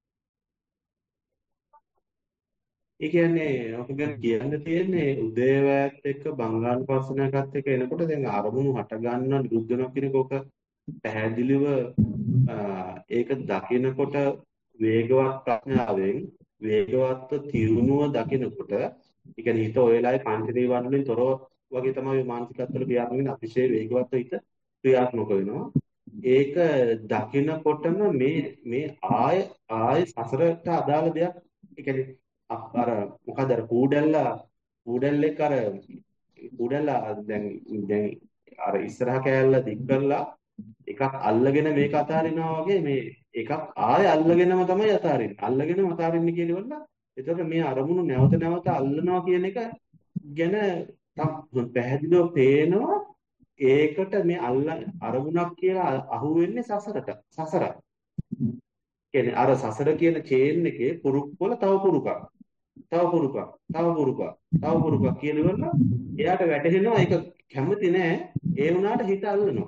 ඒ කියන්නේ ඔක ගැන කියන්න තියෙන්නේ උදේවැයත් එක්ක බංගානුපස්සනාවකත් එක්ක එනකොට දැන් අරමුණු හට ගන්නවා නිරුද්ධ වෙනවා කියන එක පැහැදිලිව ඒක දකිනකොට වේගවත් ප්‍රඥාවෙන් වේගවත්ව තියුණුව දකිනකොට ඒ කියන්නේ හිත ඔය වෙලාවේ පංච නීවරණ වලින් තොරව වගේ තමයි මානසිකත්වවල ක්‍රියාත්මක වෙන අතිශය වේගවත්ව හිත ක්‍රියාත්මක වෙනවා. ඒක දකිනකොටම මේ මේ ආය ආය සසරට අදාළ දෙයක් ඒ කියන්නේ අර මොකද අර කූඩැල්ලා කූඩැල්ලෙක් අර කුඩලා දැන් දැන් අර ඉස්සරහ කෑල්ල දික් කරලා එකක් අල්ලගෙන මේක අතාරිනවා වගේ මේ එකක් ආයෙ අල්ලගෙනම තමයි අතාරින්නේ. අල්ලගෙනම අතාරින්නේ කියනවල එතකොට මේ අරමුණු නැවත නැවත අල්ලනවා කියන එක ගැන තම් පැහැදිලිව පේනවා. ඒකට මේ අල්ල අරමුණක් කියලා අහු වෙන්නේ සසරට. සසරක්. කියන්නේ අර සසර කියන චේන් එකේ පුරුක් වල තව පුරුකක්. තව පුරුකක්. තව පුරුකක්. තව පුරුකක් කියනවල එයාට වැටහෙනවා ඒක කැමති නෑ. ඒ වුණාට හිත අල්ලනවා.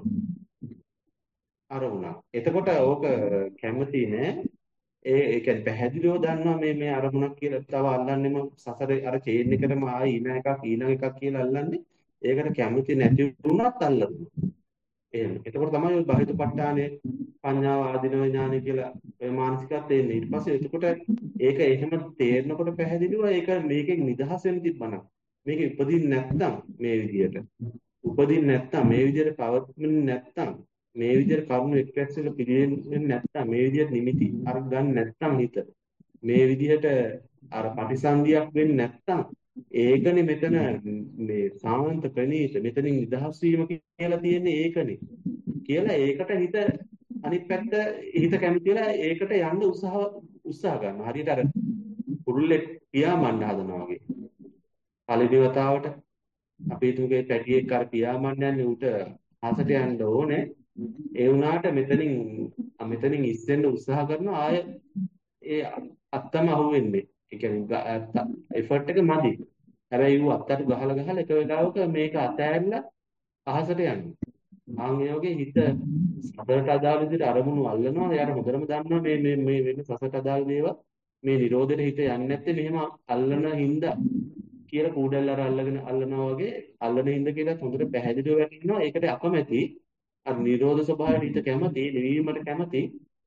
අරමුණක්. එතකොට ඕක කැමති නෑ. ඒ ඒ කියන්නේ පැහැදිලිව දන්නවා මේ මේ අරමුණක් කියලා තව අල්ලන්නෙම සසරේ අර චේන් එකටම ආයි ඊන එකක් ඊළඟ එකක් කියලා අල්ලන්නේ. ඒකට කැමති නැති වුණත් අල්ලනවා. එහෙම. එතකොට තමයි ඔය බහිතපට්ඨානේ පඤ්ඤාව ආධිනව ඥානය කියලා ඔය මානසිකත් එන්නේ. ඊට පස්සේ එතකොට ඒක එහෙම තේරෙනකොට පැහැදිලිව ඒක මේකෙන් නිදහස් වෙන්න තිබ්බනම් මේක උපදින්න නැත්තම් මේ විදියට උපදින්න නැත්තම් මේ විදියට පවත්න්නේ නැත්තම් මේ විදියට කරුණු එක්ස්ප්‍රෙස් වෙලා පිළිෙන්නේ නැත්තම් මේ විදියට නිමිති අර ගන්න නැත්තම් හිත මේ විදියට අර පටිසන්ධියක් වෙන්නේ නැත්තම් ඒකනේ මෙතන මේ සාන්ත ප්‍රණීත මෙතනින් නිදහස් වීම කියලා තියෙන්නේ ඒකනේ කියලා ඒකට හිත අනිත් පැත්ත හිත කැමතිලා ඒකට යන්න උත්සාහ උත්සාහ ගන්නවා. හරියට අර කුරුල්ලෙක් පියාඹන්න හදනවා වගේ. පළවෙනි වතාවට අපි තුගේ පැටියෙක් අර පියාඹන්න යන්නේ උට හසට යන්න ඕනේ. ඒ වුණාට මෙතනින් මෙතනින් ඉස්සෙන්න උත්සාහ කරනවා ආය ඒ අත්තම අහුවෙන්නේ. ඒ කියන්නේ එෆර්ට් එක මදි. හැබැයි ඌ අත්තට ගහලා ගහලා එක වෙලාවක මේක අතෑරලා අහසට යනවා. ආන් ඒ වගේ හිත සතරට අදාළ විදිහට අරමුණු අල්ලනවා. එයාට හොඳටම දන්නවා මේ මේ මේ වෙන සසට අදාළ දේවල් මේ නිරෝධෙට හිත යන්නේ නැත්තේ මෙහෙම අල්ලන හින්දා කියලා කූඩල් අර අල්ලගෙන අල්ලනවා වගේ අල්ලන හින්දා කියලා හොඳට පැහැදිලිව වැටෙනවා. ඒකට අකමැති අර නිරෝධ ස්වභාවයට හිත කැමති, නිවීමට කැමති.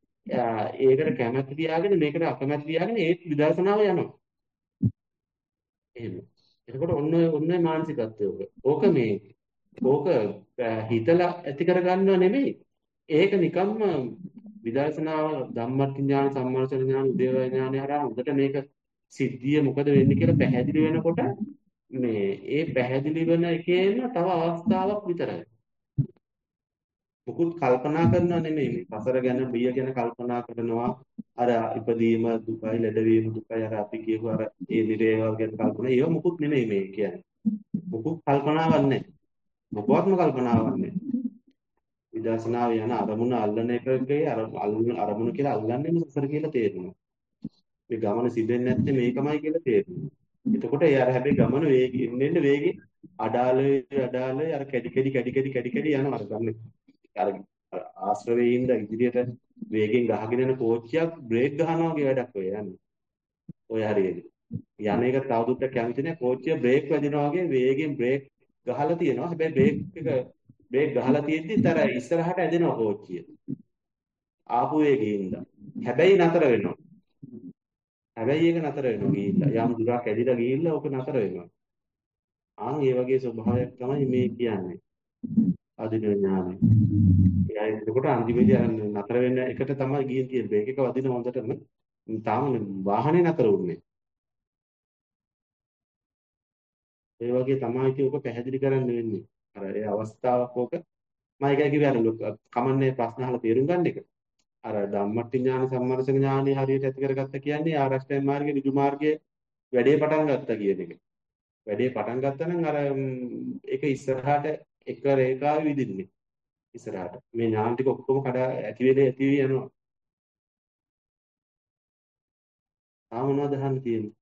ඒකට කැමැති තියාගෙන මේකට අකමැති තියාගෙන ඒත් විදර්ශනාව යනවා. එහෙම. එතකොට ඔන්න ඔන්න මානසිකත්වය ඕක. ඕක මේ ඕක හිතලා ඇති කරගන්නව නෙමෙයි. ඒක නිකම්ම විදර්ශනාව ධම්මට්ඨ ඥාන, සම්මාර්ථන ඥාන, උදේවය ඥාන හරහා හොඳට මේක සිද්ධිය මොකද වෙන්නේ කියලා පැහැදිලි වෙනකොට මේ ඒ පැහැදිලි වෙන එකේම තව අවස්ථාවක් විතරයි. මුකුත් කල්පනා කරනවා නෙමෙයි මේ සසර ගැන බිය ගැන කල්පනා කරනවා අර ඉපදීම දුකයි ලැබවීම දුකයි අර අපි කියපු අර ඒ නිරේවල් ගැන කල්පනා ඒව මුකුත් නෙමෙයි මේ කියන්නේ මුකුත් කල්පනාවක් නැහැ මොකවත්ම කල්පනාවක් නැහැ විදර්ශනාව යන අරමුණ අල්ලන එකගේ අර අරමුණ කියලා අල්ලන්නේ සසර කියලා තේරෙනවා මේ ගමන සිදෙන්නේ නැත්තේ මේකමයි කියලා තේරෙනවා එතකොට ඒ අර හැබැයි ගමන වේගයෙන් එන්නේ වේගෙ අඩාලේ අඩාලේ අර කැඩි කැඩි කැඩි කැඩි කැඩි කැඩි යනවා අර ගමනේ අර ආශ්‍රවයේ ඉඳ ඉදිරියට වේගෙන් ගහගෙන යන කෝච්චියක් බ්‍රේක් ගහනවා වගේ වැඩක් ඔය යන්නේ. ඔය හරියට. යන එක තවදුරටත් කැමති නැහැ කෝච්චිය බ්‍රේක් වැදිනවා වගේ වේගෙන් බ්‍රේක් ගහලා තියෙනවා. හැබැයි බ්‍රේක් එක බ්‍රේක් ගහලා තියෙද්දිත් අර ඉස්සරහට ඇදෙනවා කෝච්චිය. ආපු වේගයෙන් ඉඳ. හැබැයි නතර වෙනවා. හැබැයි ඒක නතර වෙනවා ගිහිල්ලා. යම් දුරක් ඇදිලා ගිහිල්ලා ඕක නතර වෙනවා. ආන් ඒ වගේ ස්වභාවයක් තමයි මේ කියන්නේ. අදින ඥානය. ඒයි එතකොට අන්තිමේදී නතර වෙන්න එකට තමයි ගිහින් තියෙන්නේ. බ්‍රේක් එක වදින හොඳටම තාම වාහනේ නතර වුනේ. ඒ වගේ තමයි ඉතින් ඔක පැහැදිලි කරන්න වෙන්නේ. අර ඒ අවස්ථාවක් ඕක මම ඒකයි කිව්වේ අර කමන්නේ ප්‍රශ්න අහලා තේරුම් ගන්න එක. අර ධම්මට්ඨ ඥාන සම්මර්ෂක ඥානෙ හරියට ඇති කරගත්ත කියන්නේ ආරෂ්ඨය මාර්ගයේ ඍජු මාර්ගයේ වැඩේ පටන් ගත්තා කියන එක. වැඩේ පටන් ගත්තා නම් අර ඒක ඉස්සරහට එක රේඛාවේ විදින්නේ. ඉස්සරහට මේ ඥාන ටික ඔක්කොම කඩා ඇති වෙලේ ඇති වී යනවා. තාම මොනවද අහන්න තියෙන්නේ?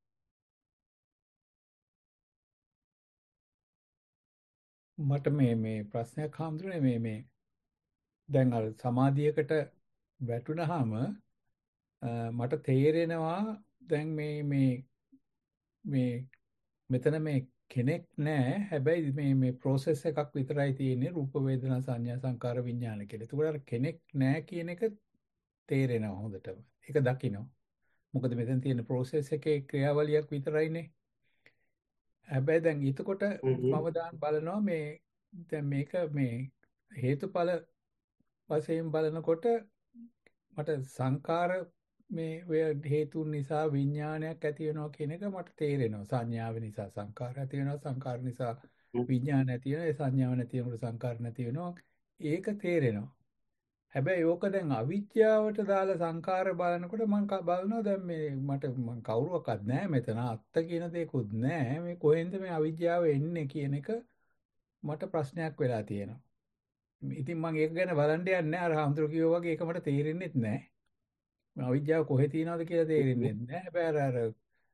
මට මේ මේ ප්‍රශ්නයක් හම්දුනේ මේ මේ දැන් අර සමාධියකට වැටුනහම මට තේරෙනවා දැන් මේ මේ මේ මෙතන මේ කෙනෙක් නැහැ හැබැයි මේ මේ process එකක් විතරයි තියෙන්නේ රූප වේදනා සංඥා සංකාර විඥාන කියලා. ඒකෝර අර කෙනෙක් නැහැ කියන එක තේරෙනවා හොඳටම. ඒක දකිනවා. මොකද මෙතන තියෙන process එකේ ක්‍රියාවලියක් විතරයිනේ. හැබැයි දැන් ඊටකොට මම දාන් බලනවා මේ දැන් මේක මේ හේතුඵල වශයෙන් බලනකොට මට සංකාර මේ හේතුන් නිසා විඥානයක් ඇති වෙනවා කියන එක මට තේරෙනවා. සංඥාව නිසා සංකාර ඇති වෙනවා, සංකාර නිසා හ්ම්. විඥාන නැති වෙනවා, ඒ සංඥාව නැති වෙනකොට සංකාර නැති වෙනවා. ඒක තේරෙනවා. හැබැයි ඕක දැන් අවිද්‍යාවට දාලා සංකාර බලනකොට මම ක- බලනවා දැන් මේ මට මං කවුරුවක්වත් නැහැ මෙතන අත්ත කියන දෙයක්වත් නැහැ. මේ කොහෙන්ද මේ අවිද්‍යාව එන්නේ කියන එක මට ප්‍රශ්නයක් වෙලා තියෙනවා. ඉතින් මම ඒක ගැන බලන්න යන්නේ නැහැ. අර හඳුරු කිව්වා වගේ ඒක මට තේරෙන්නේ නැහැ. මේ අවිද්‍යාව කොහෙ තියෙනවද කියලා තේරෙන්නේ නැහැ. හැබැයි අර අර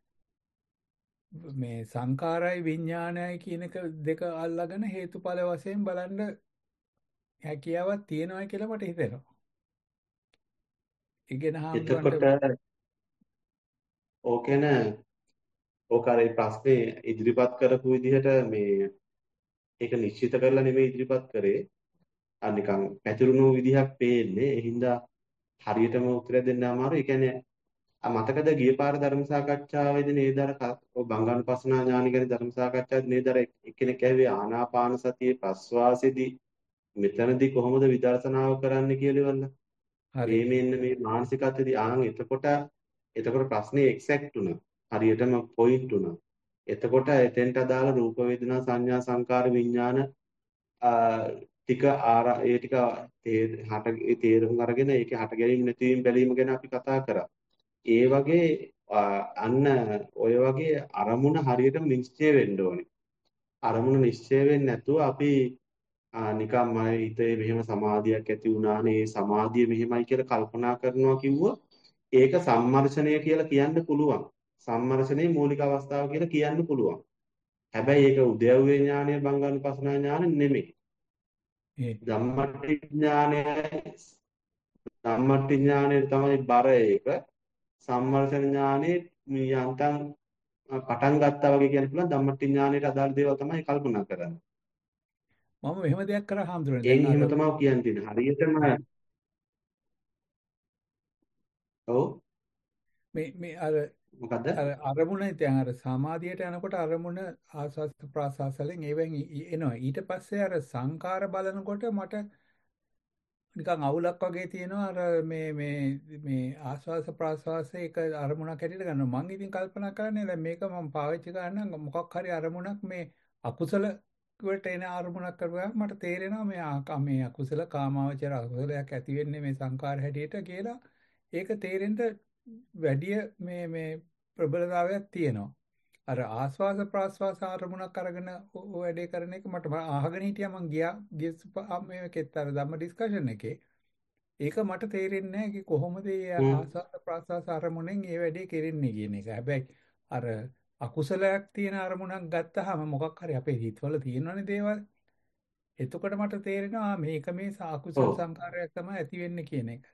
මේ සංකාරයි විඥානයයි කියන එක දෙක අල්ලගෙන හේතුඵල වශයෙන් බලන්න හැකියාවක් තියෙනවා කියලා මට හිතෙනවා. ඉගෙන එතකොට හාමුදුරන්ට ඕකේන ඕක අර ඒ ප්‍රශ්නේ ඉදිරිපත් කරපු විදිහට මේ ඒක නිශ්චිත කරලා නෙමෙයි ඉදිරිපත් කරේ. අර නිකන් පැතිරුණු විදිහක් පේන්නේ. ඒ හින්දා හරියටම උත්තර දෙන්න අමාරුයි. ඒ කියන්නේ ආ මතකද ගිය පාර ධර්ම සාකච්ඡාවේදී නේද අර ක- ඔය බංගානුපස්සනා ඥාන ගැන ධර්ම සාකච්ඡාවේදී නේද අර එක්කෙනෙක් ඇහුවේ ආනාපාන සතියේ ප්‍රස්වාසයේදී මෙතනදී කොහොමද විදර්ශනාව කරන්න කියලා ඉවරලා. හරි. මේ මෙන්න මේ මානසිකත්වයේදී ආන් එතකොට එතකොට ප්‍රශ්නේ එක්සැක්ට් උනා. හරියටම පොයින්ට් උනා. එතකොට එතෙන්ට අදාළ රූප වේදනා සංඥා සංකාර විඥාන ටික ආර ඒ ටික තේ- හට ඒ තේරුම් අරගෙන ඒකේ හට ගැනීම නැතිවීම බැලීම ගැන අපි කතා කරා. ඒ වගේ ආ, අන්න ඔය වගේ අරමුණ හරියට නිශ්චය වෙන්න ඕනේ. අරමුණ නිශ්චය වෙන්නේ නැතුව අපි ආ, නිකන් මම හිතේ මෙහෙම සමාධියක් ඇති වුණානේ ඒ සමාධිය මෙහෙමයි කියලා කල්පනා කරනවා කිව්වොත් ඒක සම්මර්ෂණය කියලා කියන්න පුළුවන්. සම්මර්ෂණයේ මූලික අවස්ථාව කියලා කියන්න පුළුවන්. හැබැයි ඒක උද්‍යව්‍ය ඥානය බංගානුපස්සනා ඥාන නෙමෙයි. ඒ ධම්මටි ඥානය ධම්මටි ඥානය තමයි බර ඒක. සම්මර්ෂණ ඥානේ යන්තම් පටන් ගත්තා වගේ කියන්න පුළුවන්. ධම්මටි ඥානයට අදාළ දේවල් තමයි කල්පනා කරන්නේ. මම මෙහෙම දෙයක් කරා හාමුදුරනේ. එයින් දැන් අර එහෙම තමයි කියන්න තියෙන්නේ. හරියටම ඔව් මේ මේ අර මොකද්ද? අර අරමුණ දැන් අර සමාධියට යනකොට අරමුණ ආස්වාද ප්‍රාසාසලෙන් ඒවෙන් ඊ- ඊ- එනවා. ඊට පස්සේ අර සංකාර බලනකොට මට නිකන් අවුලක් වගේ තියෙනවා. අර මේ මේ මේ ආස්වාස ප්‍රාසාසයේ එක අරමුණක් හැටියට ගන්නවා. මම ඉතින් කල්පනා කරන්නේ දැන් මේක මම පාවිච්චි කරන්න මොකක් හරි අරමුණක් මේ අකුසල වලට එන අරමුණක් කරුවා මට තේරෙනවා මේ ආ- මේ අකුසල කාමාවචර අකුසලයක් ඇති වෙන්නේ මේ සංකාර හැටියට කියලා. ඒක තේරෙන්න වැඩි මේ මේ ප්‍රබලතාවයක් තියෙනවා. අර ආස්වාස ප්‍රාස්වාස අරමුණක් අරගෙන ඔ- ඔය වැඩේ කරන එක මට මම අහගෙන හිටියා මං ගියා ගිය සුප- ආ මේකෙත් අර ධම්ම ඩිස්කෂන් එකේ. ඒක මට තේරෙන්නේ නැහැ කි කොහොමද මේ හ්ම්. ආස්වාස ප්‍රාස්වාස අරමුණෙන් මේ වැඩේ කෙරෙන්නේ කියන එක. හැබැයි අර අකුසලයක් තියෙන අරමුණක් ගත්තාම මොකක් හරි අපේ හිතවල තියෙනවනේ දේවල්. එතකොට මට තේරෙනවා ආ, මේක මේ ස- අකුසල ඔව් සංකාරයක් තමයි ඇති වෙන්නේ කියන එක.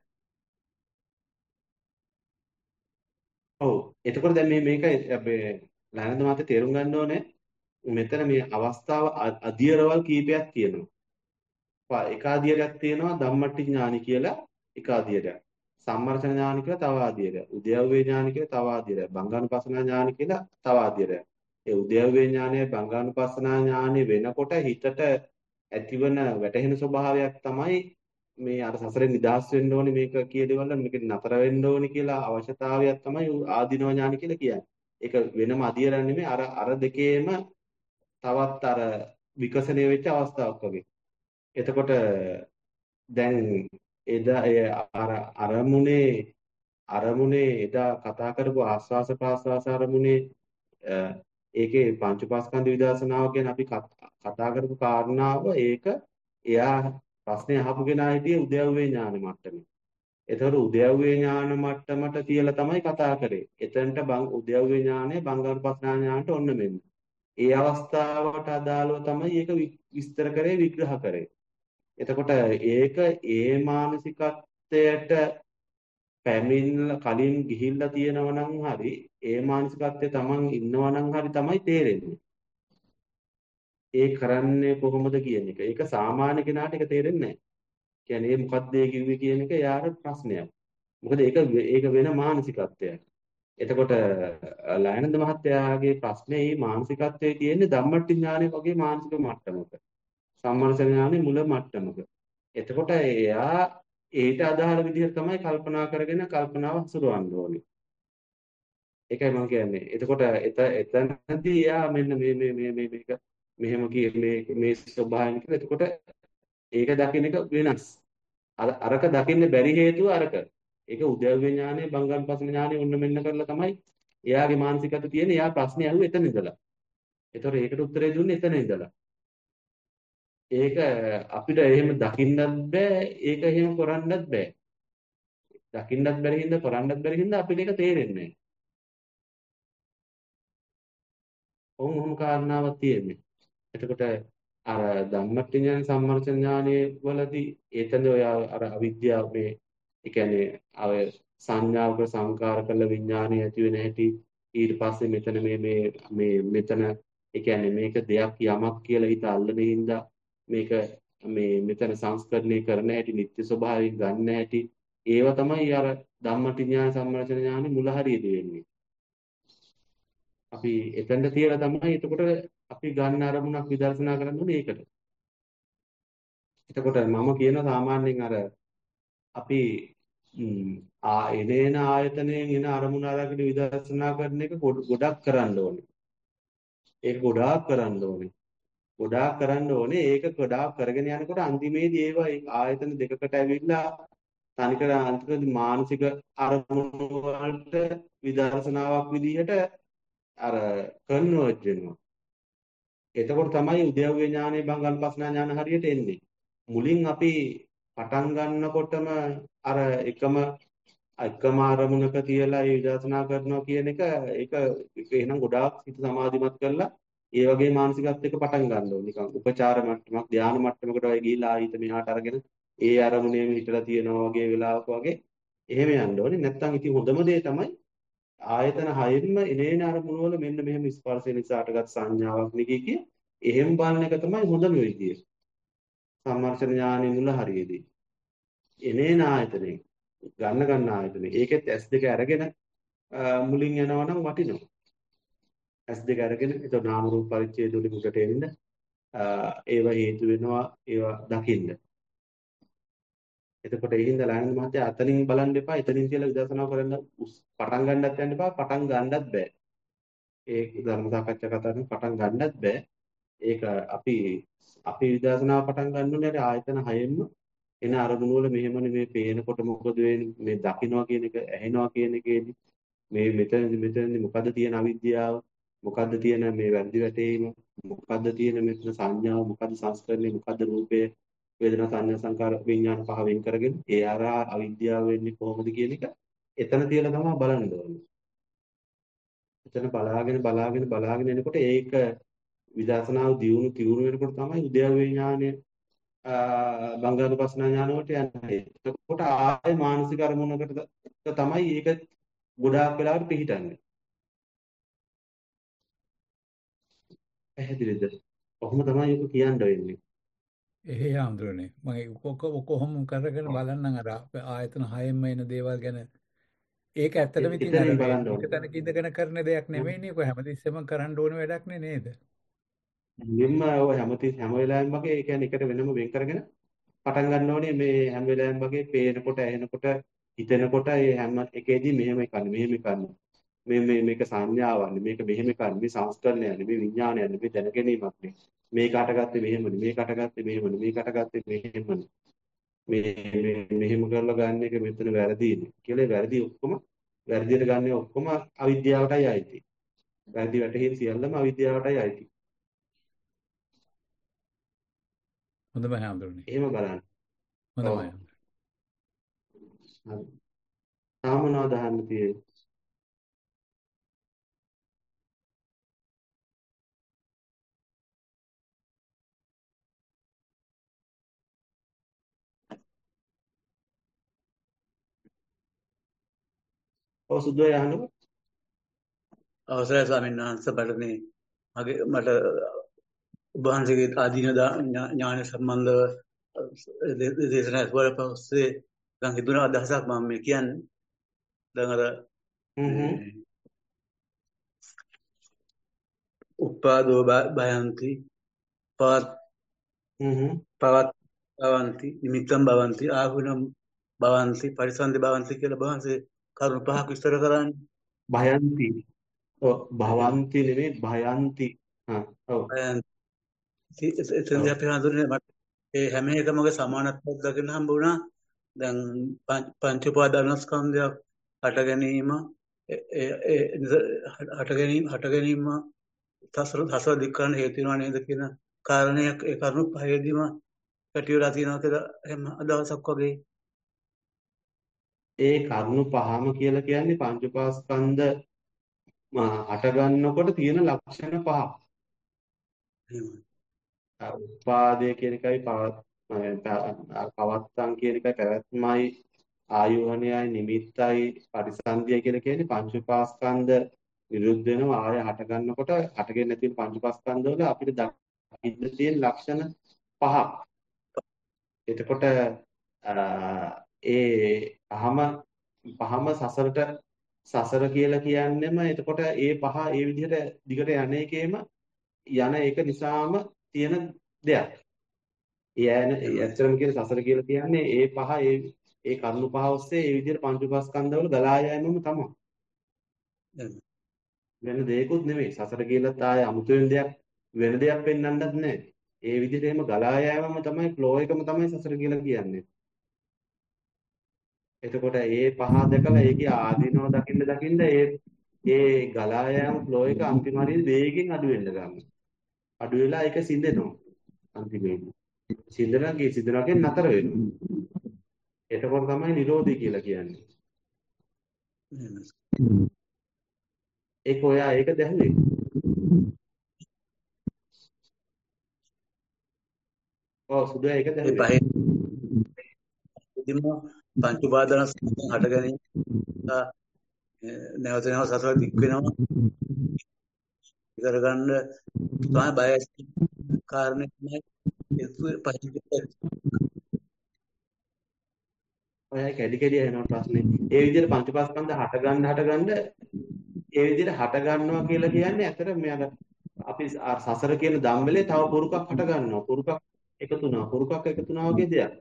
ඔව් එතකොට දැන් මේ මේක අපේ ලයනද මාතේ තේරුම් ගන්න ඕනේ මෙතන මේ අවස්ථාව අ- අදියරවල් කීපයක් තියෙනවා. ප- එක අදියරයක් තියෙනවා ධම්මට්ටි ඥානි කියලා එක අදියරයක්. සම්මර්ෂණ ඥානි කියලා තව අදියරයක්. උද්‍යව්‍ය ඥානි කියලා තව අදියරයක්. බංගානුපස්සනා ඥානි කියලා තව අදියරයක්. ඒ උද්‍යව්‍ය ඥානය බංගානුපස්සනා ඥානි වෙනකොට හිතට ඇතිවන වැටහෙන ස්වභාවයක් තමයි මේ අර සසරෙන් නිදහස් වෙන්න ඕනේ මේක කියදේවල් මේක නතර වෙන්න ඕනේ කියලා අවශ්‍යතාවයක් තමයි ආධිනව ඥානි කියලා කියන්නේ. ඒක වෙනම අදියරක් නෙමෙයි අර අර දෙකේම තවත් අර විකසනය වෙච්ච අවස්ථාවක් වගේ. එතකොට දැන් එදා ඒ අර අරමුණේ අරමුණේ එදා කතා කරපු ආස්වාස ප්‍රාස්වාස අරමුණේ අ, ඒකේ පංච උපාස්කන්ධ විදර්ශනාව ගැන අපි කත- කතා කරපු කාරණාව ඒක එයා ප්‍රශ්නේ අහපු කෙනා හිටියේ උද්‍යව්‍ය ඥාන මට්ටමේ. එතකොට උද්‍යව්‍ය ඥාන මට්ටමට කියලා තමයි කතා කරේ. එතනට බං උද්‍යව්‍ය ඥානය බංගානුපස්සනා ඥානට ඔන්න මෙන්න. ඒ අවස්ථාවට අදාළව තමයි ඒක වි- විස්තර කරේ විග්‍රහ කරේ. එතකොට ඒක ඒ මානසිකත්වයට පැමිණලා කලින් ගිහිල්ලා තියෙනවා නම් හරි ඒ මානසිකත්වයේ Taman ඉන්නවා නම් හරි තමයි තේරෙන්නේ. ඒ කරන්නේ කොහොමද කියන එක. ඒක සාමාන්‍ය කෙනාට ඒක තේරෙන්නේ නැහැ. කියන්නේ මේ මොකක්ද ඒ කිව්වේ කියන එක යාර ප්‍රශ්නයක්. මොකද ඒක වෙ- ඒක වෙන මානසිකත්වයක්. එතකොට අ, ලයනද මහත්තයාගේ ප්‍රශ්නේ මේ මානසිකත්වයේ තියෙන්නේ ධම්මට්ටි ඥානය වගේ මානසික මට්ටමක. සම්මර්ෂණ ඥානෙ මුල මට්ටමක. එතකොට එයා ඊට අදාළ විදිහට තමයි කල්පනා කරගෙන කල්පනාව හසුරවන්න ඕනේ. ඒකයි මම කියන්නේ. එතකොට එත එතනදී එයා මෙන්න මේ මේ මේ මේ මේක මෙහෙම කිය මේ මේ ස්වභාවයෙන් කියලා. එතකොට ඒක දකින්න එක වෙනස්. අර අරක දකින්න බැරි හේතුව අරක. ඒක උද්‍යව්‍ය ඥානය, බංගානුපස්සන ඥානය ඔන්න මෙන්න කරලා තමයි එයාගේ මානසිකත්වය තියෙන්නේ. එයා ප්‍රශ්නේ අහුවේ එතන ඉඳලා. ඒතකොට ඒකට උත්තරේ දුන්නේ එතන ඉඳලා. ඒක අපිට එහෙම දකින්නත් බෑ, ඒක එහෙම කරන්නත් බෑ. දකින්නත් බැරි හින්දා කරන්නත් බැරි හින්දා අපිට ඒක තේරෙන්නේ නැහැ. ඔවුන් ඔහොම කාරණාවක් තියෙන්නේ. එතකොට අර ධම්මට්ඨ ඥාන සම්මර්ෂණ ඥානයේ වලදී එතන ඔය අර අවිද්‍යාව මේ ඒ කියන්නේ අර සංඥාවක සංකාර කළ විඥානය ඇති වෙන හැටි ඊට පස්සේ මෙතන මේ මේ මේ මෙතන ඒ කියන්නේ මේක දෙයක් යමක් කියලා හිත අල්ලන හින්දා මේක මේ මෙතන සංස්කරණය කරන හැටි නිත්‍ය ස්වභාවයෙන් ගන්න හැටි ඒව තමයි අර ධම්මට්ඨ ඥාන සම්මර්ෂණ ඥානේ මුල හරියදී වෙන්නේ. අපි එතනට තියලා තමයි එතකොට අපි ගන්න අරමුණක් විදර්ශනා කරන්න ඕනේ ඒකට. එතකොට මම කියන සාමාන්‍යයෙන් අර අපි ආ එනේන ආයතනයෙන් එන අරමුණ අරගෙන විදර්ශනා කරන එක ගොඩක් කරන්න ඕනේ. ඒක ගොඩාක් කරන්න ඕනේ. ගොඩාක් කරන්න ඕනේ. ඒක ගොඩාක් කරගෙන යනකොට අන්තිමේදී ඒවා ආයතන දෙකකට ඇවිල්ලා තනිකර අන්තිමේදී මානසික අරමුණු වලට විදර්ශනාවක් විදිහට අර කන්වර්ට් වෙනවා. එතකොට තමයි උද්‍යව්‍ය ඥානෙ බංගල්පස්නා ඥාන හරියට එන්නේ. මුලින් අපි පටන් ගන්නකොටම අර එකම එකම අරමුණක තියලා ඒ විදර්ශනා කරනවා කියන එක ඒක ඒක එහෙනම් ගොඩාක් හිත සමාධිමත් කරලා ඒ වගේ මානසිකත්වයක පටන් ගන්න ඕනේ. නිකන් උපචාර මට්ටමක් ධානා මට්ටමකට වගේ ගිහිලා ආයිත මෙහාට අරගෙන ඒ අරමුණේම හිටලා තියනවා වගේ වෙලාවක වගේ එහෙම යන්න ඕනේ. නැත්තම් ඉතින් හොඳම දේ තමයි ආයතන හයෙන්ම එනේන අරමුණු වල මෙන්න මෙහෙම ස්පර්ශය නිසා අටගත් සංඥාවක් නේ කිය. එහෙම බලන එක තමයි හොඳම විදිය. සම්මර්ෂණ ඥානෙ මුල හරියේදී. එනේන ආයතනෙ ගන්න ගන්න ආයතනෙ. ඒකෙත් ඇස් දෙක අරගෙන මුලින් යනවා නම් වටිනවා. ඇස් දෙක අරගෙන ඒක නාම රූප පරිච්ඡේද වලින් උඩට එන්න ඒව හේතු වෙනවා ඒවා දකින්න. එතකොට ඒ හින්දා ලයන් මහත්තයා අතනින් බලන්න එපා. එතනින් කියලා විදර්ශනා කරන්න පටන් ගන්නත් යන්න එපා. පටන් ගන්නත් බෑ. ඒ ධර්ම සාකච්ඡා කතා කරන පටන් ගන්නත් බෑ. ඒක අපි අපි විදර්ශනා පටන් ගන්න ඕනේ ආයතන හයෙන්ම එන අරමුණු වල මෙහෙමනේ මේ පේනකොට මොකද වෙන්නේ? මේ දකින්නවා කියන එක ඇහෙනවා කියන එකේදී මේ මෙතනදි මෙතනදි මොකද්ද තියෙන අවිද්‍යාව? මොකද්ද තියෙන මේ වැරදි වැටීම? මොකද්ද තියෙන මෙතන සංඥාව? මොකද්ද සංස්කරණය? මොකද්ද රූපය? වේදනා සංඥා සංකාර විඥාන පහ වෙන් කරගෙන ඒ අර අවිද්‍යාව වෙන්නේ කොහොමද කියන එක එතන තියලා තමයි බලන්න ඕනේ. එතන බලාගෙන බලාගෙන බලාගෙන එනකොට ඒක විදර්ශනාව දියුණු තියුණු වෙනකොට තමයි උද්‍යව්‍ය ඥානය බංගානුපස්සන ඥාන වලට යන්නේ. එතකොට ආයේ මානසික අරමුණකට තමයි ඒක ගොඩාක් වෙලාවට පිහිටන්නේ. පැහැදිලිද? කොහොම තමයි ඒක කියන්න වෙන්නේ. එහෙ හාමුදුරනේ මම කොහොම කරගෙන බලන්නම් අර ආයතන හයෙන්ම එන දේවල් ගැන ඒක ඇත්තටම ඉතින් අර එක තැනක ඉඳගෙන කරන දෙයක් නෙමෙයිනේ කොහොම හැමතිස්සෙම කරන්න ඕන වැඩක් නේ නේද? මුලින්ම ඔය හැමතිස් හැම වෙලාවෙම වගේ ඒ කියන්නේ එකට වෙනම වෙන් කරගෙන පටන් ගන්න ඕනේ මේ හැම වෙලාවෙම වගේ පේනකොට ඇහෙනකොට හිතෙනකොට ඒ හැම එකේදී මෙහෙම එකන්නේ මෙහෙම එකන්නේ මේ මේ මේක සංඥාවන්නේ මේක මෙහෙම එකන්නේ මේ සංස්කරණයන්නේ මේ විඥානයන්නේ මේ දැනගැනීමක් නේ මේක අටගත්තේ මෙහෙමනේ මේක අටගත්තේ මෙහෙමනේ මේක අටගත්තේ මෙහෙමනේ මේ මෙහෙම කරලා ගන්න එක මෙතන වැරදිනේ කියලා වැරදි ඔක්කොම වැරදියට ගන්න ඔක්කොම අවිද්‍යාවටයි ආйти. වැරදි වැටහින් සියල්ලම අවිද්‍යාවටයි ආйти. හොඳම හාමුදුරනේ. එහෙම බලන්න. හොඳමයි. හරි. සාමනා දහන්න තියෙන්නේ. ඔව් සුදුයි අහන්න. අවසරයි ස්වාමීන් වහන්සේ බලන්නේ මගේ මට ඔබ වහන්සේගේ ආදීන ඥාන සම්බන්ධව දේශනා කරලා පස්සේ දැන් හිතුණ අදහසක් මම මේ කියන්නේ දැන් අර උපාදෝ භයන්ති පවත් පවත් භවಂತಿ නිමිත්තම් භවಂತಿ ආහුනම් භවಂತಿ පරිසන්දි භවಂತಿ කියලා භවಂತಿ කරුණු පහක් විස්තර කරන්නේ භයන්ති ඔව් භවಂತಿ නෙවෙයි භයಂತಿ හා ඔව් එතනදී අපි හඳුනන්නේ මට ඒ හැම එකමගේ සමානත්වයක් දකින්න හම්බ වුණා. දැන් පංච පංච උපාදානස්කන්ධයක් හට ගැනීම ඒ ඒ හට ගැනීම හට ගැනීම සසර සසර දික් කරන්න හේතු වෙනවා නේද කියන කාරණයක් ඒ කරුණු පහේදීම පැටි වෙලා තියෙනවා කියලා එහෙම අදහසක් වගේ. ඒ කරුණු පහම කියලා කියන්නේ පංච උපාස්කන්ධ හට ගන්නකොට තියෙන ලක්ෂණ පහ. එහෙමයි. උපාදය කියන එකයි පවත්තන් කියන එකයි පැවැත්මයි ආයෝහණයයි නිමිත්තයි පරිසන්දිය කියලා කියන්නේ පංච උපාස්කන්ධ විරුද්ධ වෙනවා ආය හට ගන්නකොට හටගෙන නැති වෙන පංච උපාස්කන්ධ වල අපිට දකින්න තියෙන ලක්ෂණ පහක්. එතකොට ඒ පහම පහම සසරට සසර කියලා කියන්නේම එතකොට ඒ පහ ඒ විදිහට දිගට යන එකේම යන එක නිසාම තියෙන දෙයක්. ඒ ඇත්තටම කියන සසර කියලා කියන්නේ ඒ පහ ඒ ඒ කර්ම පහ ඔස්සේ ඒ විදිහට පංච උපාස්කන්ධවල ගලා යෑමම තමයි. වෙන දෙයක්වත් නෙමෙයි. සසර කියලා තාය අමුතු වෙන දෙයක් වෙන දෙයක් පෙන්වන්නත් නැහැ. ඒ විදිහට එහෙම ගලා යෑමම තමයි ෆ්ලෝ එකම තමයි සසර කියලා කියන්නේ. එතකොට ඒ පහ දැකලා ඒකේ ආදීනව දකින්න දකින්න ඒ ඒ ගලා යාම ෆ්ලෝ එක අන්තිම හරියට වේගෙන් අඩු වෙන්න ගන්නවා. අඩු වෙලා ඒක සිඳෙනවා. අන්තිමේදී. සිඳනවා කිය සිඳනවා කියන්නේ නතර වෙනවා. එතකොට තමයි නිරෝධය කියලා කියන්නේ. ඒක ඔයා ඒක දැහුවේ. ඔව් සුදු ඒක දැහුවේ. ඒ පහේදීම පංච උපාදානස්කන්ධ හට ගැනීම නැවත නැවත සසර දික් වෙනවා. කරගන්න තමයි බය කාරණේ තමයි පහින් ඔයයි කැඩි කැඩි එනවා ප්‍රශ්නේ. ඒ විදිහට පංචපාස්කන්ධ හට ගන්න හට ගන්න ඒ විදිහට හට ගන්නවා කියලා කියන්නේ ඇතර මේ අර අපි සසර කියන ධම්මලේ තව පුරුකක් හට ගන්නවා. පුරුකක් එකතු වෙනවා. පුරුකක් එකතු වෙනවා වගේ දෙයක්.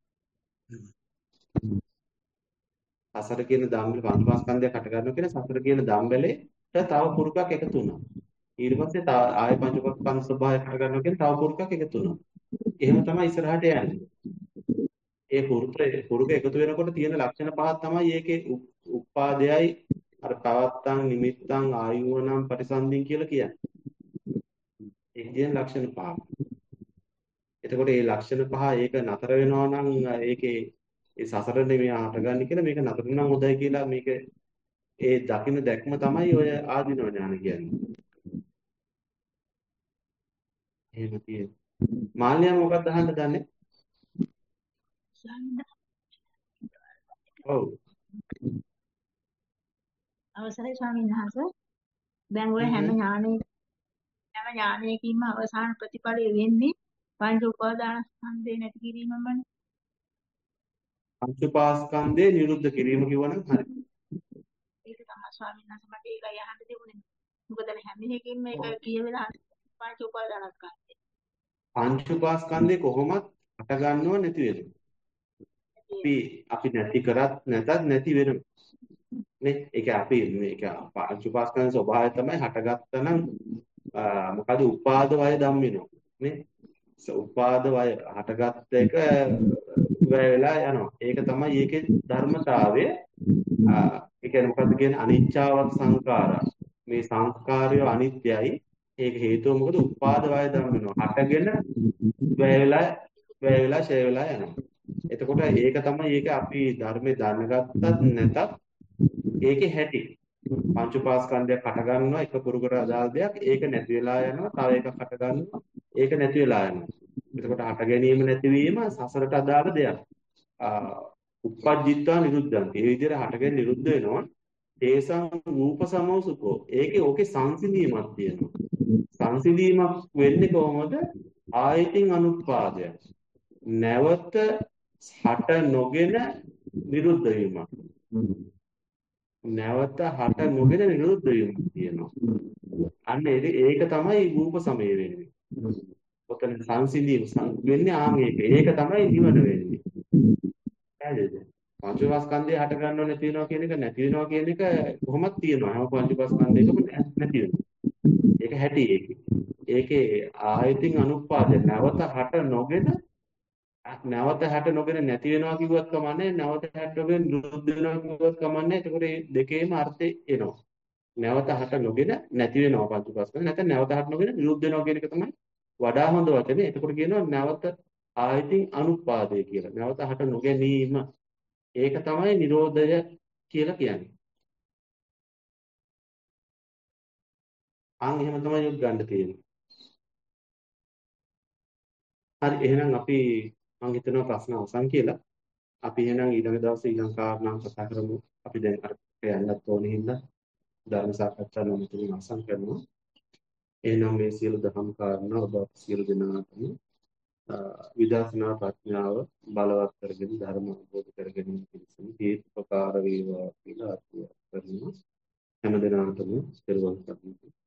සසර කියන ධම්මලේ පංචපාස්කන්ධයක් හට ගන්නවා කියන සසර කියන ධම්මලේ තව පුරුකක් එකතු වෙනවා. ඊට පස්සේ තව ආය පංචපාස්කන්ධ ස්වභාවයක් හට ගන්නවා කියන තව පුරුකක් එකතු වෙනවා. එහෙම තමයි ඉස්සරහට යන්නේ. ඒ පුරුතේ පුරුක එකතු වෙනකොට තියෙන ලක්ෂණ පහක් තමයි ඒකේ උපාදයයි අර පවත්තන් නිමිත්තන් ආයුවනම් පරිසන්දින් කියලා කියන්නේ. ඒ කියන ලක්ෂණ පහ. එතකොට මේ ලක්ෂණ පහ ඒක නතර වෙනවා නම් ඒකේ ඒ සසර නෙමෙයි හටගන්නේ කියලා මේක නතර නම් හොඳයි කියලා මේක ඒ දකින්න දැක්ම තමයි ඔය ආදීනව ඥාන කියන්නේ. එහෙම තියෙන්නේ. මාල්‍යම මොකක්ද අහන්න දන්නේ? ඔව්. අවසරයි ස්වාමීන් වහන්සේ. දැන් ඔය හැම ඥානෙ හැම ඥානයකින්ම අවසාන ප්‍රතිඵලය වෙන්නේ පංච උපාදානස්කන්ධේ නැති කිරීමමනේ. පංච උපාස්කන්ධේ නිරුද්ධ කිරීම කිව්වනම් හරි. ඒක තමයි ස්වාමීන් වහන්සේ මට ඒකයි අහන්න තිබුණේ. මොකද හැම එකකින්ම මේක කියවෙලා පංච උපාදානස්කන්ධේ. පංච උපාස්කන්ධේ කොහොමත් හට ගන්නව නැති වෙනවා. අපි අපි නැති කරත් නැතත් නැති වෙනවා. නේ ඒක අපි මේක පංච උපාස්කන්ධ ස්වභාවය තමයි හටගත්තනම් මොකද උපාද වය ධම් වෙනවා. නේ උපාද වය හටගත්ත එක වැය වෙලා යනවා. ඒක තමයි ඒකේ ධර්මතාවය. ඒ කියන්නේ මොකද්ද කියන්නේ අනිච්චාවත් සංඛාරා. මේ සංස්කාරය අනිත්‍යයි. ඒක හේතුව මොකද උපාද වය ධම් වෙනවා. හටගෙන වැය වෙලා වැය වෙලා ඡය වෙලා යනවා. එතකොට ඒක තමයි ඒක අපි ධර්මයේ දැනගත්තත් නැතත් ඒකේ හැටි. පංච උපාස්කන්ධයක් හට ගන්නවා එක පුරුකට අදාළ දෙයක් ඒක නැති වෙලා යනවා තව එකක් හට ගන්නවා ඒක නැති වෙලා යනවා. එතකොට හට ගැනීම නැතිවීම සසරට අදාළ දෙයක්. උප්පජ්ජිත්වා නිරුද්ධං. ඒ විදිහට හටගෙන නිරුද්ධ වෙනවා. ඒසං රූප සමෝසුකෝ. ඒකේ ඕකේ සංසිඳීමක් තියෙනවා. සංසිඳීමක් වෙන්නේ කොහොමද? ආයතින් අනුත්පාදය. නැවත හට නොගෙන නිරුද්ධ වීමක්. නැවත හට නොගෙන නිරුද්ධ වීමක් තියෙනවා. අන්න ඒක තමයි රූප සමය වෙන්නේ. ඔතන සංසිඳීම වෙන්නේ ආ මේක. ඒක තමයි නිවන වෙන්නේ. හරිද? පංචවස්කන්ධය හට ගන්නව නැති වෙනවා කියන එක නැති වෙනවා කියන එක කොහොමද තියෙනවා. හැම පංචවස්කන්ධයකම නැති වෙනවා. ඒක හැටි ඒකේ. ඒකේ ආයතින් අනුපාදය නැවත හට නොගෙන නැවත හට නොගෙන නැති වෙනවා කිව්වත් කමන්නේ නැවත හට නොගෙන නිරුද්ධ වෙනවා කිව්වත් කමන්නේ එතකොට මේ දෙකේම අර්ථය එනවා නැවත හට නොගෙන නැති වෙනවා පංච උපාස්කන්ධ නැත්නම් නැවත හට නොගෙන නිරුද්ධ වෙනවා කියන එක තමයි වඩා හොඳ වචනේ. එතකොට කියනවා නැවත ආයතින් අනුපාදය කියලා. නැවත හට නොගැනීම. ඒක තමයි නිරෝධය කියලා කියන්නේ. අන් එහෙම තමයි යොත් ගන්න තියෙන්නේ. හරි එහෙනම් අපි මම හිතනවා ප්‍රශ්න අවසන් කියලා. අපි එහෙනම් ඊළඟ දවසේ ඊළඟ කාරණා කතා කරමු. අපි දැන් අර යන්නත් ඕනේ හින්දා ධර්ම සාකච්ඡා නම් තුලින් අවසන් කරනවා. එහෙනම් මේ සියලු දහම් කාරණා ඔබ සියලු දෙනාටම විදර්ශනා ප්‍රඥාව බලවත් කරගෙන ධර්ම අවබෝධ කරගෙන ඉන්න හේතුපකාර වේවා කියලා අර්ථය කරනවා. හැම දිනකටම පෙරවන් කරනවා.